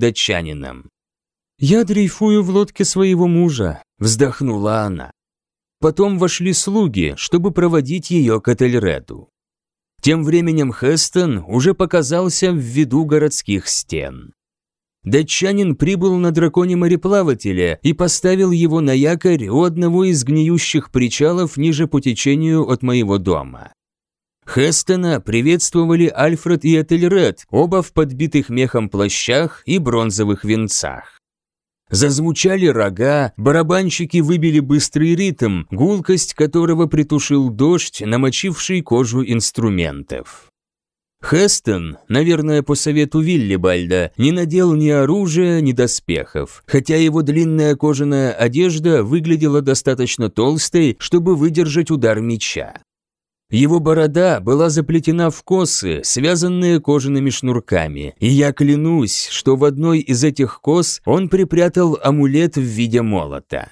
Speaker 1: язычником-датчанином.
Speaker 2: «Я дрейфую в лодке своего мужа»,
Speaker 1: — вздохнула она. Потом вошли слуги, чтобы проводить ее к Этельреду. Тем временем Хестон уже показался в виду городских стен. Датчанин прибыл на драконе-мореплавателе и поставил его на якорь у одного из гниющих причалов ниже по течению от моего дома. Хестона приветствовали Альфред и Этельред, оба в подбитых мехом плащах и бронзовых венцах. Зазвучали рога, барабанщики выбили быстрый ритм, гулкость которого притушил дождь, намочивший кожу инструментов. Хестон, наверное, по совету Виллибальда, не надел ни оружия, ни доспехов, хотя его длинная кожаная одежда выглядела достаточно толстой, чтобы выдержать удар меча. Его борода была заплетена в косы, связанные кожаными шнурками, и я клянусь, что в одной из этих кос он припрятал амулет в виде молота.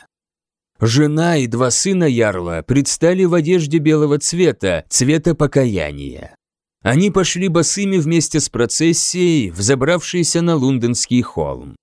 Speaker 1: Жена и два сына ярла предстали в одежде белого цвета, цвета покаяния. Они пошли босыми вместе с процессией, взобравшейся на Лунденский холм.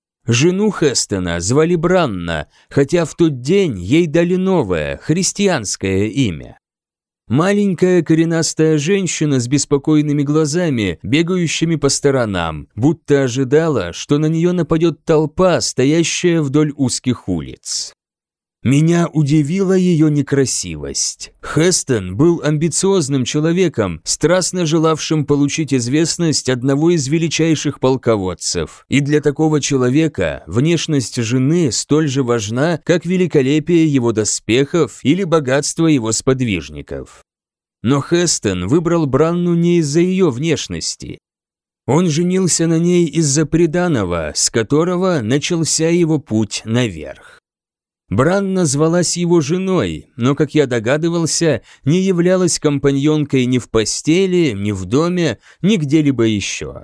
Speaker 1: Жену Хестона звали Бранна, хотя в тот день ей дали новое, христианское имя. Маленькая коренастая женщина с беспокойными глазами, бегающими по сторонам, будто ожидала, что на нее нападет толпа, стоящая вдоль узких улиц. Меня удивила ее некрасивость. Хестон был амбициозным человеком, страстно желавшим получить известность одного из величайших полководцев, и для такого человека внешность жены столь же важна, как великолепие его доспехов или богатство его сподвижников. Но Хестон выбрал Бранну не из-за ее внешности. Он женился на ней из-за приданого, с которого начался его путь наверх. Бранна звалась его женой, но, как я догадывался, не являлась компаньонкой ни в постели, ни в доме, ни где-либо еще.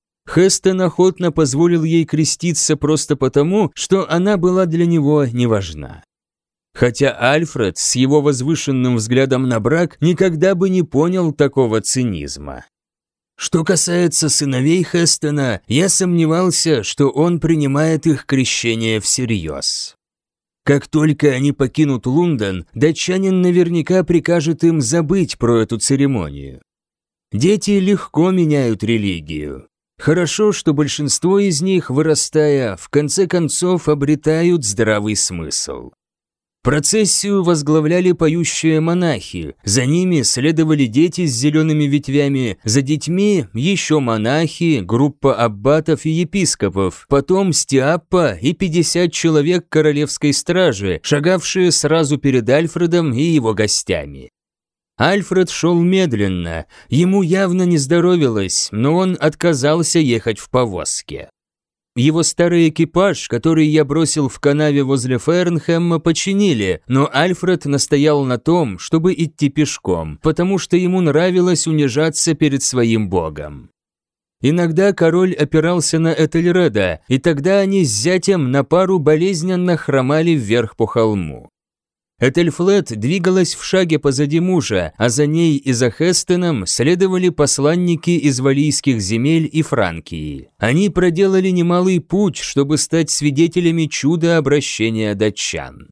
Speaker 1: Хестон охотно позволил ей креститься просто потому, что она была для него не важна. Хотя Альфред с его возвышенным взглядом на брак никогда бы не понял такого цинизма. Что касается сыновей Хестона, я сомневался, что он принимает их крещение всерьез. Как только они покинут Лондон, датчанин наверняка прикажет им забыть про эту церемонию. Дети легко меняют религию. Хорошо, что большинство из них, вырастая, в конце концов обретают здравый смысл. Процессию возглавляли поющие монахи, за ними следовали дети с зелеными ветвями, за детьми еще монахи, группа аббатов и епископов, потом Стиаппа и 50 человек королевской стражи, шагавшие сразу перед Альфредом и его гостями. Альфред шел медленно, ему явно не здоровилось, но он отказался ехать в повозке. Его старый экипаж, который я бросил в канаве возле Фернхэма, починили, но Альфред настоял на том, чтобы идти пешком, потому что ему нравилось унижаться перед своим богом. Иногда король опирался на Этельреда, и тогда они с зятем на пару болезненно хромали вверх по холму. Этельфлет двигалась в шаге позади мужа, а за ней и за Хестоном следовали посланники из валийских земель и Франкии. Они проделали немалый путь, чтобы стать свидетелями чуда обращения датчан.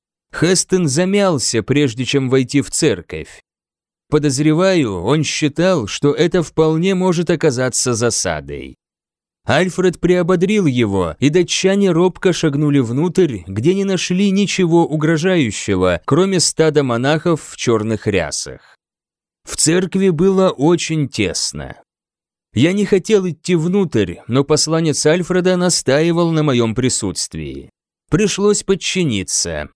Speaker 1: Хестон замялся, прежде чем войти в церковь. Подозреваю, он считал, что это вполне может оказаться засадой. Альфред приободрил его, и датчане робко шагнули внутрь, где не нашли ничего угрожающего, кроме стада монахов в черных рясах. В церкви было очень тесно. Я не хотел идти внутрь, но посланец Альфреда настаивал на моем присутствии. Пришлось подчиниться.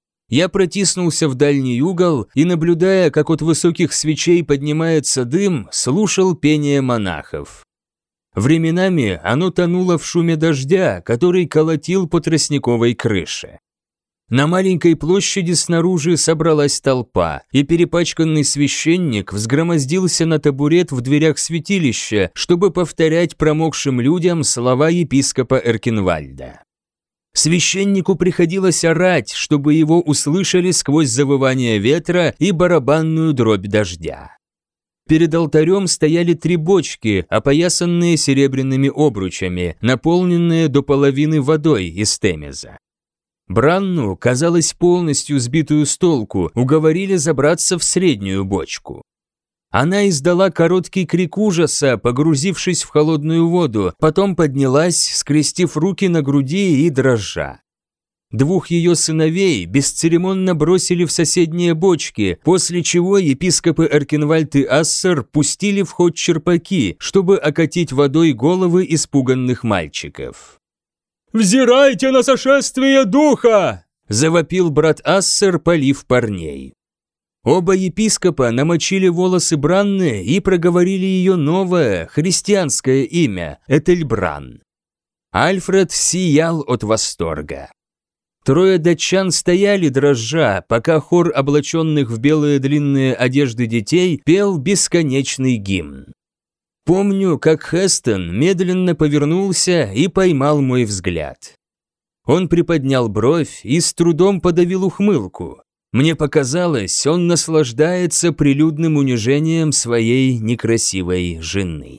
Speaker 1: Я протиснулся в дальний угол и, наблюдая, как от высоких свечей поднимается дым, слушал пение монахов. Временами оно тонуло в шуме дождя, который колотил по тростниковой крыше. На маленькой площади снаружи собралась толпа, и перепачканный священник взгромоздился на табурет в дверях святилища, чтобы повторять промокшим людям слова епископа Эркинвальда. Священнику приходилось орать, чтобы его услышали сквозь завывание ветра и барабанную дробь дождя. Перед алтарем стояли 3 бочки, опоясанные серебряными обручами, наполненные до половины водой из Темеза. Бранну, казалось, полностью сбитую с толку, уговорили забраться в среднюю бочку. Она издала короткий крик ужаса, погрузившись в холодную воду, потом поднялась, скрестив руки на груди и дрожа. Двух ее сыновей бесцеремонно бросили в соседние бочки, после чего епископы Эркенвальд и Ассер пустили в ход черпаки, чтобы окатить водой головы испуганных мальчиков.
Speaker 2: «Взирайте на сошествие духа!» –
Speaker 1: завопил брат Ассер, полив парней. Оба епископа намочили волосы Бранны и проговорили ее новое, христианское имя – Этельбран. Альфред сиял от восторга. Трое датчан стояли дрожа, пока хор облаченных в белые длинные одежды детей пел бесконечный гимн. Помню, как Хестон медленно повернулся и поймал мой взгляд. Он приподнял бровь и с трудом подавил ухмылку. Мне показалось, он наслаждается прилюдным унижением своей некрасивой жены.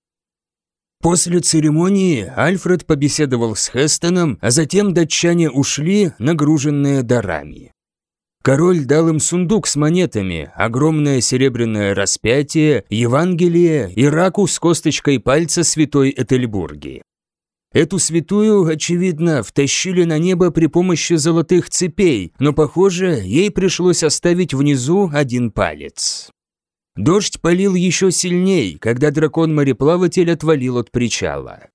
Speaker 1: После церемонии Альфред побеседовал с Хестоном, а затем датчане ушли, нагруженные дарами. Король дал им сундук с монетами, огромное серебряное распятие, Евангелие и раку с косточкой пальца святой Этельбурги. Эту святую, очевидно, втащили на небо при помощи золотых цепей, но, похоже, ей пришлось оставить внизу один палец. Дождь полил еще сильней, когда дракон-мореплаватель отвалил от причала.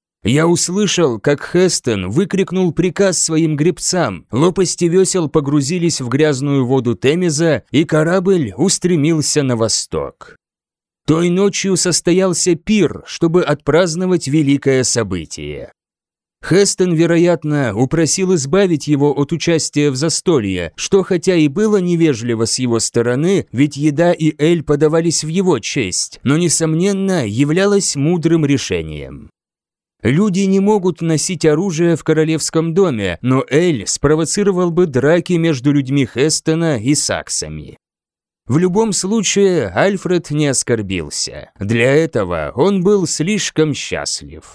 Speaker 1: Я услышал, как Хестон выкрикнул приказ своим гребцам, лопасти весел погрузились в грязную воду Темеза, и корабль устремился на восток. Той ночью состоялся пир, чтобы отпраздновать великое событие. Хестон, вероятно, упросил избавить его от участия в застолье, что хотя и было невежливо с его стороны, ведь еда и эль подавались в его честь, но, несомненно, являлось мудрым решением. Люди не могут носить оружие в королевском доме, но эль спровоцировал бы драки между людьми Хестона и саксами. В любом случае, Альфред не оскорбился. Для этого он был слишком счастлив.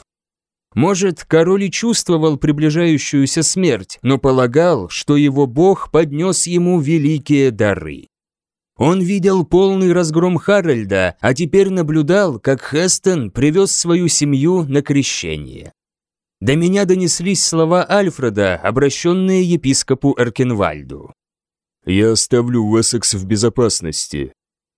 Speaker 1: Может, король и чувствовал приближающуюся смерть, но полагал, что его бог поднес ему великие дары. Он видел полный разгром Харальда, а теперь наблюдал, как Хестон привез свою семью на крещение. До меня донеслись слова Альфреда, обращенные епископу Эркенвальду.
Speaker 2: «Я оставлю Уэссекс в безопасности.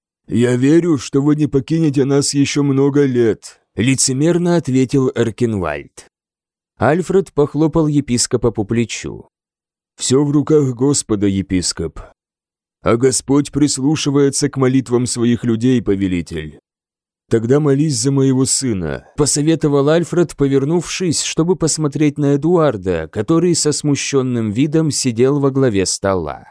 Speaker 2: Я верю, что вы не покинете нас еще много лет», – лицемерно ответил Эркенвальд.
Speaker 1: Альфред похлопал епископа по плечу.
Speaker 2: «Все в руках Господа, епископ. А Господь прислушивается к молитвам своих людей, повелитель. Тогда молись за моего сына», – посоветовал Альфред, повернувшись, чтобы посмотреть на Эдуарда, который со смущенным видом сидел во главе стола.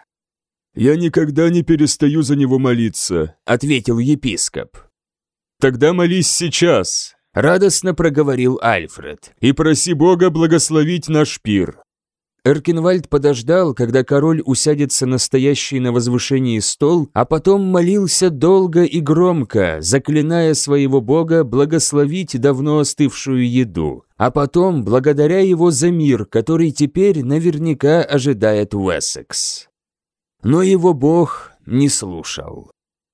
Speaker 2: «Я никогда не перестаю за него молиться», – ответил епископ. «Тогда молись сейчас», – радостно проговорил Альфред, – «и проси Бога благословить наш пир».
Speaker 1: Эркенвальд подождал, когда король усядется на стоящий на возвышении стол, а потом молился долго и громко, заклиная своего бога благословить давно остывшую еду, а потом благодаря его за мир, который теперь наверняка ожидает Уэссекс. Но его бог не слушал.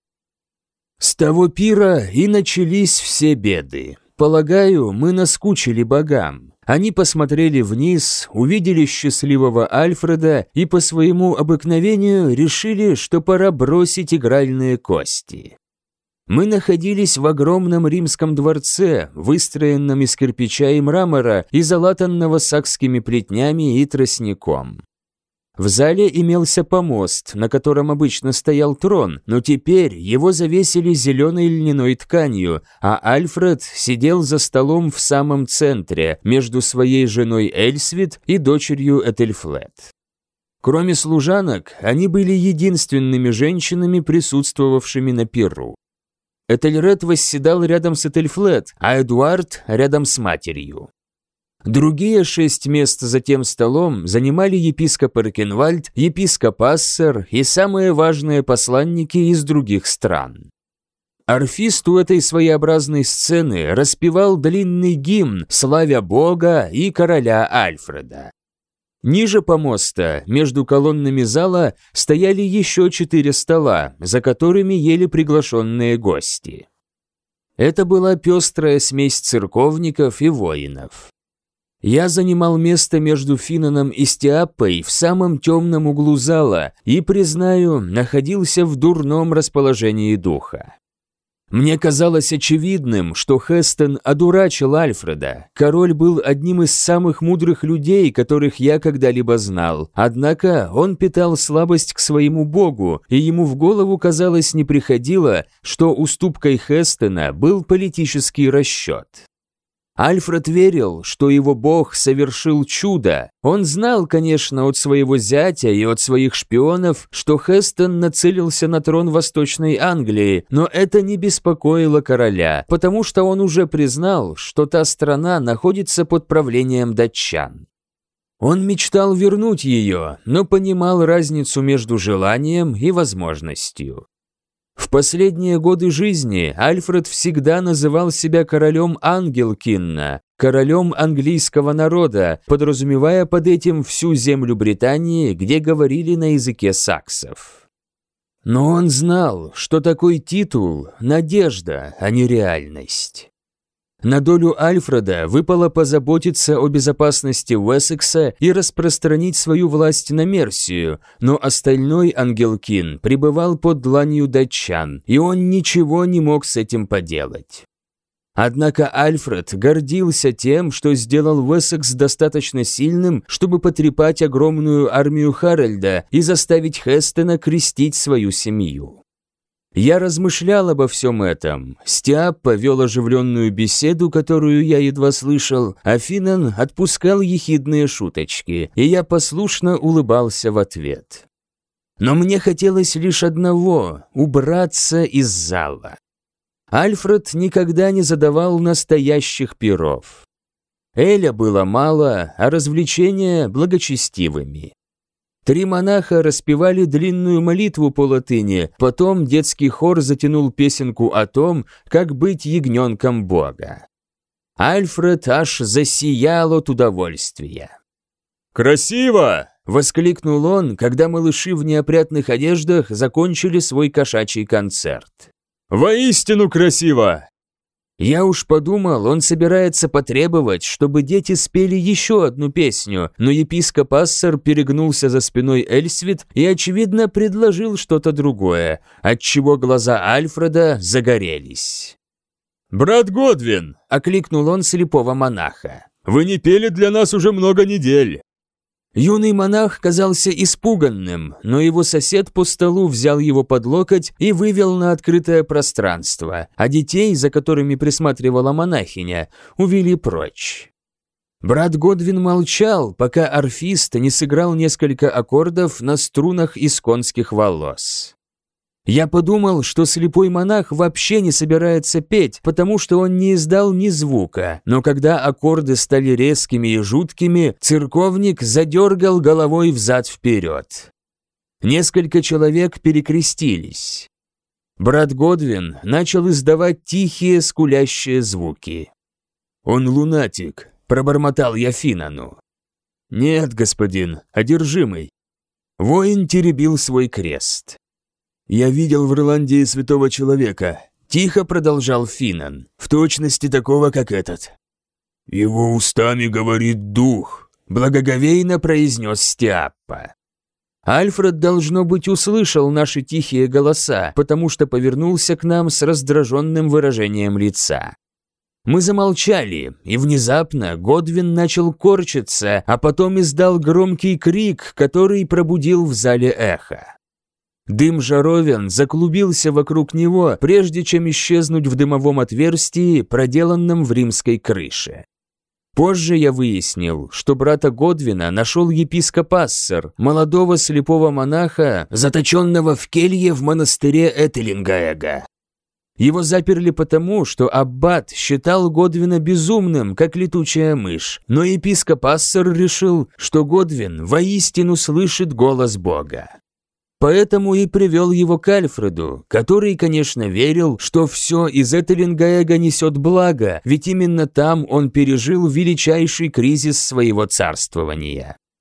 Speaker 1: С того пира и начались все беды. Полагаю, мы наскучили богам. Они посмотрели вниз, увидели счастливого Альфреда и по своему обыкновению решили, что пора бросить игральные кости. Мы находились в огромном римском дворце, выстроенном из кирпича и мрамора и залатанного сакскими плетнями и тростником. В зале имелся помост, на котором обычно стоял трон, но теперь его завесили зеленой льняной тканью, а Альфред сидел за столом в самом центре, между своей женой Эльсвит и дочерью Этельфлет. Кроме служанок, они были единственными женщинами, присутствовавшими на пиру. Этельред восседал рядом с Этельфлет, а Эдуард рядом с матерью. Другие 6 мест за тем столом занимали епископ Эркенвальд, епископ Ассер и самые важные посланники из других стран. Орфист у этой своеобразной сцены распевал длинный гимн, славя Бога и короля Альфреда. Ниже помоста, между колоннами зала, стояли еще 4 стола, за которыми ели приглашенные гости. Это была пестрая смесь церковников и воинов. Я занимал место между Финаном и Стиаппой в самом темном углу зала и, признаю, находился в дурном расположении духа. Мне казалось очевидным, что Хестон одурачил Альфреда. Король был одним из самых мудрых людей, которых я когда-либо знал. Однако он питал слабость к своему богу, и ему в голову, казалось, не приходило, что уступкой Хестона был политический расчет. Альфред верил, что его бог совершил чудо. Он знал, конечно, от своего зятя и от своих шпионов, что Хестон нацелился на трон Восточной Англии, но это не беспокоило короля, потому что он уже признал, что та страна находится под правлением датчан. Он мечтал вернуть ее, но понимал разницу между желанием и возможностью. В последние годы жизни Альфред всегда называл себя королем Ангелкинна, королем английского народа, подразумевая под этим всю землю Британии, где говорили на языке саксов. Но он знал, что такой титул – надежда, а не реальность. На долю Альфреда выпало позаботиться о безопасности Уэссекса и распространить свою власть на Мерсию, но остальной Ангелкин пребывал под дланью датчан, и он ничего не мог с этим поделать. Однако Альфред гордился тем, что сделал Уэссекс достаточно сильным, чтобы потрепать огромную армию Харальда и заставить Хестона крестить свою семью. Я размышлял обо всем этом. Стиаппа вел оживленную беседу, которую я едва слышал, а Финан отпускал ехидные шуточки, и я послушно улыбался в ответ. Но мне хотелось лишь одного – убраться из зала. Альфред никогда не задавал настоящих пиров. Эля было мало, а развлечения – благочестивыми. 3 монаха распевали длинную молитву по латыни, потом детский хор затянул песенку о том, как быть ягненком Бога. Альфред аж засиял от удовольствия.
Speaker 2: «Красиво!» –
Speaker 1: воскликнул он, когда малыши в неопрятных одеждах закончили свой кошачий концерт.
Speaker 2: «Воистину красиво!»
Speaker 1: Я уж подумал, он собирается потребовать, чтобы дети спели еще одну песню, но епископ Ассер перегнулся за спиной Эльсвит и, очевидно, предложил что-то другое, отчего глаза Альфреда загорелись.
Speaker 2: «Брат Годвин!» –
Speaker 1: окликнул он слепого монаха.
Speaker 2: «Вы не пели для нас уже много недель!»
Speaker 1: Юный монах казался испуганным, но его сосед по столу взял его под локоть и вывел на открытое пространство, а детей, за которыми присматривала монахиня, увели прочь. Брат Годвин молчал, пока арфист не сыграл несколько аккордов на струнах из конских волос. Я подумал, что слепой монах вообще не собирается петь, потому что он не издал ни звука, но когда аккорды стали резкими и жуткими, церковник задергал головой взад-вперед. Несколько человек перекрестились. Брат Годвин начал издавать тихие скулящие звуки. «Он лунатик», – пробормотал я Финану. «Нет, господин, одержимый». Воин теребил свой крест. «Я видел в Ирландии святого человека», – тихо продолжал Финан, – «в точности такого, как этот». «Его устами говорит дух», – благоговейно произнес Стиаппа. Альфред, должно быть, услышал наши тихие голоса, потому что повернулся к нам с раздраженным выражением лица. Мы замолчали, и внезапно Годвин начал корчиться, а потом издал громкий крик, который пробудил в зале эхо. Дым жаровин заклубился вокруг него, прежде чем исчезнуть в дымовом отверстии, проделанном в римской крыше. Позже я выяснил, что брата Годвина нашел епископ Ассер, молодого слепого монаха, заточенного в келье в монастыре Этелингаэга. Его заперли потому, что аббат считал Годвина безумным, как летучая мышь, но епископ Ассер решил, что Годвин воистину слышит голос Бога. Поэтому и привел его к Альфреду, который, конечно, верил, что все из Этелингаэга несет благо, ведь именно там он пережил величайший кризис своего царствования.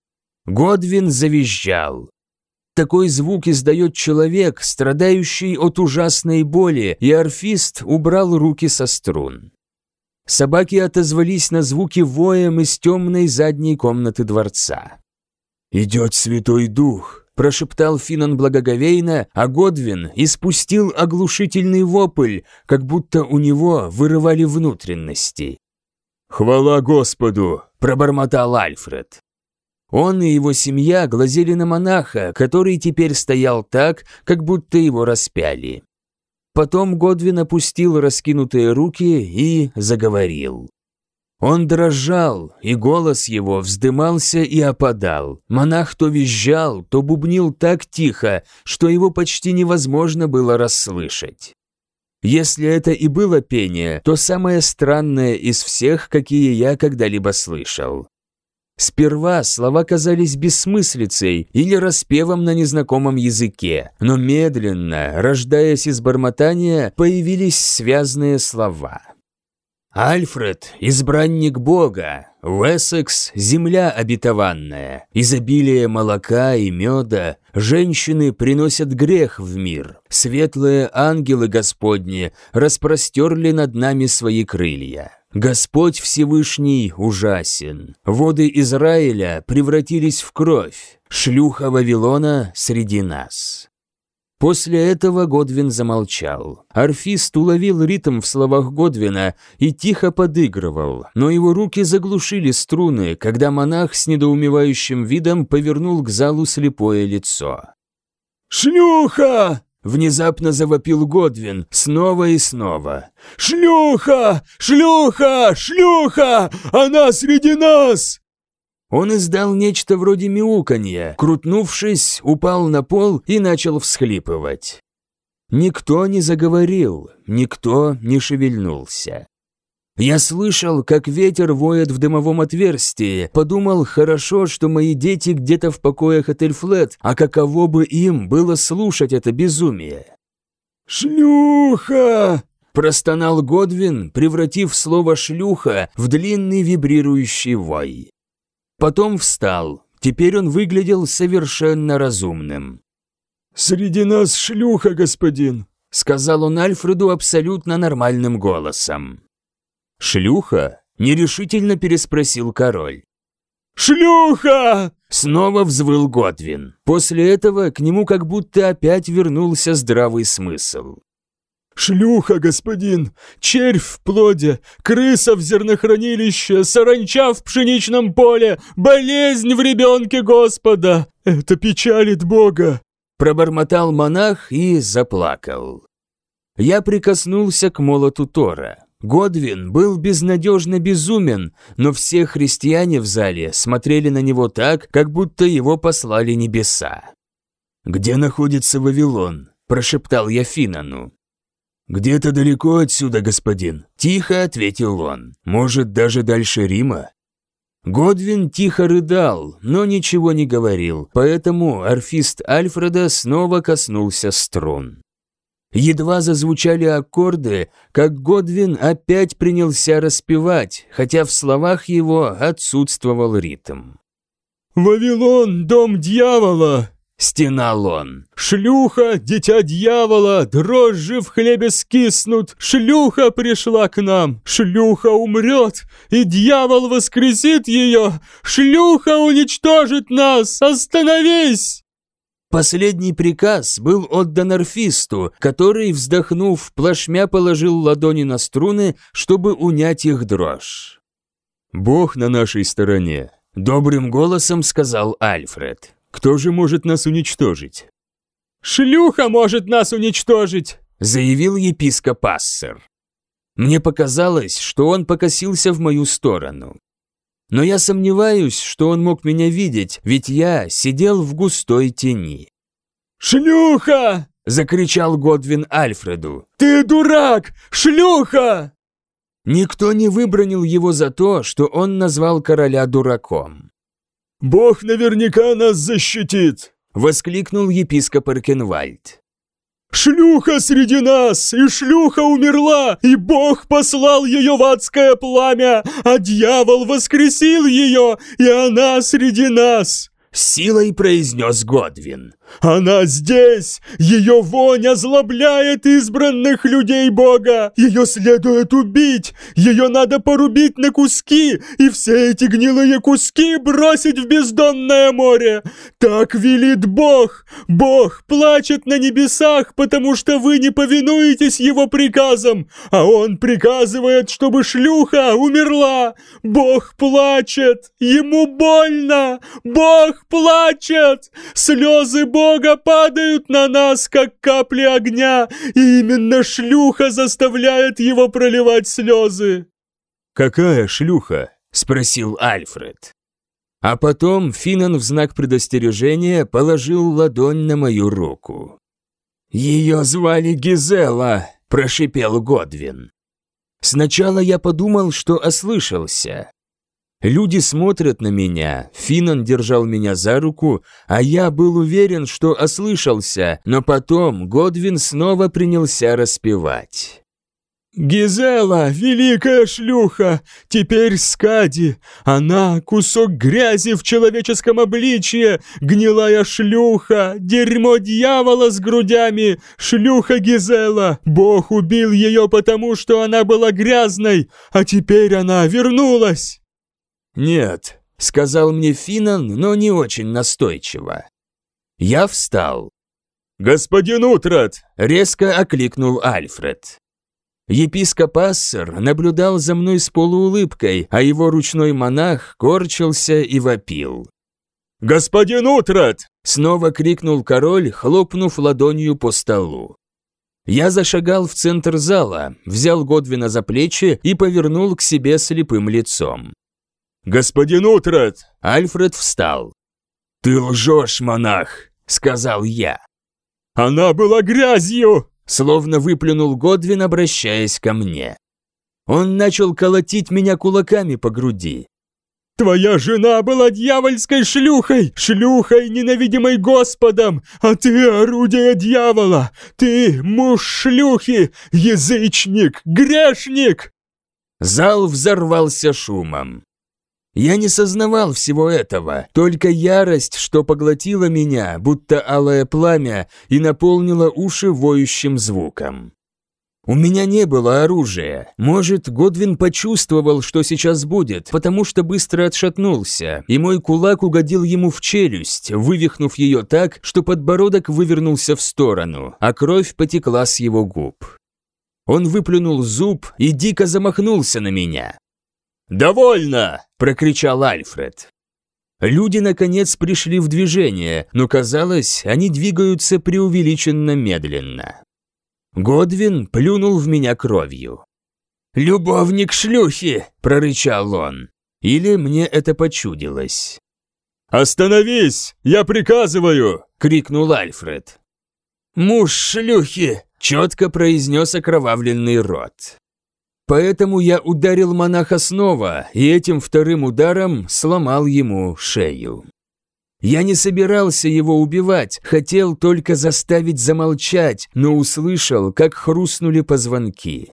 Speaker 1: Годвин завизжал. Такой звук издает человек, страдающий от ужасной боли, и орфист убрал руки со струн. Собаки отозвались на звуки воем из темной задней комнаты дворца. «Идет Святой Дух», – прошептал Финан благоговейно, а Годвин испустил оглушительный вопль, как будто у него вырывали внутренности.
Speaker 2: «Хвала Господу!» –
Speaker 1: пробормотал Альфред. Он и его семья глазели на монаха, который теперь стоял так, как будто его распяли. Потом Годвин опустил раскинутые руки и заговорил. Он дрожал, и голос его вздымался и опадал. Монах то визжал, то бубнил так тихо, что его почти невозможно было расслышать. Если это и было пение, то самое странное из всех, какие я когда-либо слышал. Сперва слова казались бессмыслицей или распевом на незнакомом языке, но медленно, рождаясь из бормотания, появились связные слова. «Альфред – избранник Бога, Уэссекс – земля обетованная, изобилие молока и меда, женщины приносят грех в мир, светлые ангелы Господни распростерли над нами свои крылья. Господь Всевышний ужасен, воды Израиля превратились в кровь, шлюха Вавилона среди нас». После этого Годвин замолчал. Орфист уловил ритм в словах Годвина и тихо подыгрывал, но его руки заглушили струны, когда монах с недоумевающим видом повернул к залу слепое лицо. «Шлюха!» – внезапно завопил Годвин снова и снова. «Шлюха! Шлюха! Шлюха! Она среди нас!» Он издал нечто вроде мяуканья, крутнувшись, упал на пол и начал всхлипывать. Никто не заговорил, никто не шевельнулся. Я слышал, как ветер воет в дымовом отверстии, подумал, хорошо, что мои дети где-то в покоях отель Флет, а каково бы им было слушать это безумие. «Шлюха!» – простонал Годвин, превратив слово «шлюха» в длинный вибрирующий вой. Потом встал. Теперь он выглядел совершенно разумным. «Среди нас шлюха, господин», — сказал он Альфреду абсолютно нормальным голосом. «Шлюха?» — нерешительно переспросил король. «Шлюха!» — снова взвыл Годвин. После этого к нему как будто опять вернулся здравый смысл. «Шлюха, господин! Червь в плоде, крыса в зернохранилище, саранча в пшеничном поле, болезнь в ребенке Господа! Это печалит Бога!» Пробормотал монах и заплакал. Я прикоснулся к молоту Тора. Годвин был безнадежно безумен, но все христиане в зале смотрели на него так, как будто его послали небеса. «Где находится Вавилон?» – прошептал я Финану. «Где-то далеко отсюда, господин», – тихо ответил он. «Может, даже дальше Рима?» Годвин тихо рыдал, но ничего не говорил, поэтому орфист Альфреда снова коснулся струн. Едва зазвучали аккорды, как Годвин опять принялся распевать, хотя в словах его отсутствовал ритм. «Вавилон, дом дьявола!» – стенал он. «Шлюха, дитя дьявола, дрожжи в хлебе скиснут, шлюха пришла к нам, шлюха умрет, и дьявол воскресит ее, шлюха уничтожит нас, остановись!» Последний приказ был отдан орфисту, который, вздохнув, плашмя положил ладони на струны, чтобы унять их дрожь. «Бог на нашей стороне», – добрым голосом сказал Альфред. «Кто же может нас уничтожить?» «Шлюха может нас уничтожить!» – заявил епископ Ассер. Мне показалось, что он покосился в мою сторону. Но я сомневаюсь, что он мог меня видеть, ведь я сидел в густой тени. «Шлюха!» – закричал Годвин Альфреду. «Ты дурак! Шлюха!» Никто не выбранил его за то, что он назвал короля дураком. «Бог наверняка нас защитит!» – воскликнул епископ Эркенвальд. «Шлюха среди нас, и шлюха умерла, и Бог послал ее в адское пламя, а дьявол воскресил ее, и она среди нас! с силой произнес Годвин.
Speaker 2: «Она здесь! Ее вонь озлобляет избранных людей Бога! Ее следует убить! Ее надо порубить на куски и все эти гнилые куски бросить в бездонное море! Так велит Бог! Бог плачет на небесах, потому что вы не повинуетесь Его приказам, а Он приказывает, чтобы шлюха умерла! Бог плачет! Ему больно! Бог плачет! Слезы Бога падают на нас, как капли огня, и именно шлюха заставляет его проливать слезы!»
Speaker 1: «Какая шлюха?» – спросил Альфред. А потом Финан в знак предостережения положил ладонь на мою руку. «Ее звали Гизела», – прошипел Годвин. Сначала я подумал, что ослышался. Люди смотрят на меня, Финан держал меня за руку, а я был уверен, что ослышался, но потом Годвин снова принялся распевать.
Speaker 2: «Гизела, великая шлюха, теперь Скади, она кусок грязи в человеческом обличье, гнилая шлюха, дерьмо дьявола с грудями, шлюха Гизела, Бог убил ее потому, что она была грязной, а теперь она вернулась!»
Speaker 1: «Нет», — сказал мне Финан, но не очень настойчиво. Я встал.
Speaker 2: «Господин Утрат!»
Speaker 1: — резко окликнул Альфред. Епископ Ассер наблюдал за мной с полуулыбкой, а его ручной монах корчился и вопил.
Speaker 2: «Господин Утрат!»
Speaker 1: — снова крикнул король, хлопнув ладонью по столу. Я зашагал в центр зала, взял Годвина за плечи и повернул к себе слепым лицом.
Speaker 2: «Господин Утрат!»
Speaker 1: — Альфред встал. «Ты лжешь, монах!» — сказал я.
Speaker 2: «Она была грязью!» —
Speaker 1: словно выплюнул Годвин, обращаясь ко мне. Он начал колотить меня кулаками по груди.
Speaker 2: «Твоя жена была дьявольской шлюхой, шлюхой, ненавидимой Господом, а ты орудие дьявола! Ты муж шлюхи, язычник, грешник!»
Speaker 1: Зал взорвался шумом. Я не сознавал всего этого, только ярость, что поглотила меня, будто алое пламя, и наполнила уши воющим звуком. У меня не было оружия. Может, Годвин почувствовал, что сейчас будет, потому что быстро отшатнулся, и мой кулак угодил ему в челюсть, вывихнув ее так, что подбородок вывернулся в сторону, а кровь потекла с его губ. Он выплюнул зуб и дико замахнулся на меня.
Speaker 2: «Довольно!» –
Speaker 1: прокричал Альфред. Люди, наконец, пришли в движение, но, казалось, они двигаются преувеличенно медленно. Годвин плюнул в меня кровью. «Любовник шлюхи!» – прорычал он. Или мне это почудилось.
Speaker 2: «Остановись! Я приказываю!» –
Speaker 1: крикнул Альфред. «Муж шлюхи!» – четко произнес окровавленный рот. Поэтому я ударил монаха снова, и этим вторым ударом сломал ему шею. Я не собирался его убивать, хотел только заставить замолчать, но услышал, как хрустнули позвонки.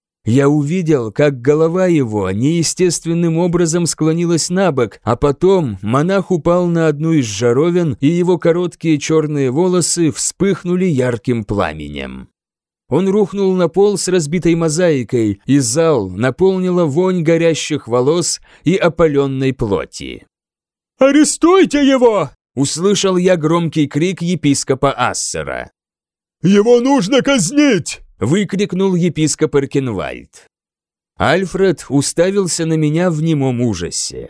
Speaker 1: Я увидел, как голова его неестественным образом склонилась на бок, а потом монах упал на одну из жаровин, и его короткие черные волосы вспыхнули ярким пламенем. Он рухнул на пол с разбитой мозаикой, и зал наполнила вонь горящих волос и опаленной плоти.
Speaker 2: «Арестуйте его!» –
Speaker 1: услышал я громкий крик епископа Ассера.
Speaker 2: «Его нужно казнить!» –
Speaker 1: выкрикнул епископ Эркенвальд. Альфред уставился на меня в немом ужасе.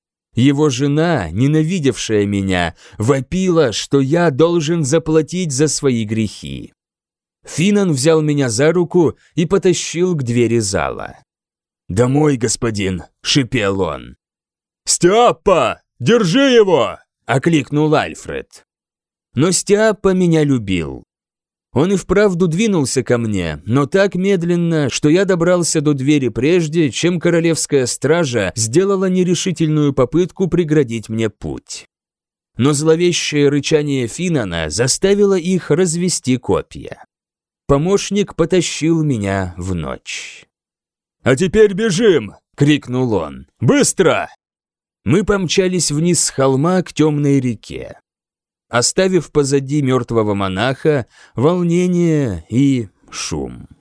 Speaker 1: Его жена, ненавидевшая меня, вопила, что я должен заплатить за свои грехи. Финан взял меня за руку и потащил к двери зала. «Домой, господин!» – шипел он.
Speaker 2: «Стиаппа, держи его!» –
Speaker 1: окликнул Альфред. Но Стиаппа меня любил. Он и вправду двинулся ко мне, но так медленно, что я добрался до двери прежде, чем королевская стража сделала нерешительную попытку преградить мне путь. Но зловещее рычание Финана заставило их развести копья. Помощник потащил меня в ночь.
Speaker 2: «А теперь бежим!» – крикнул он. «Быстро!»
Speaker 1: Мы помчались вниз с холма к темной реке, оставив позади мертвого монаха, волнение и шум.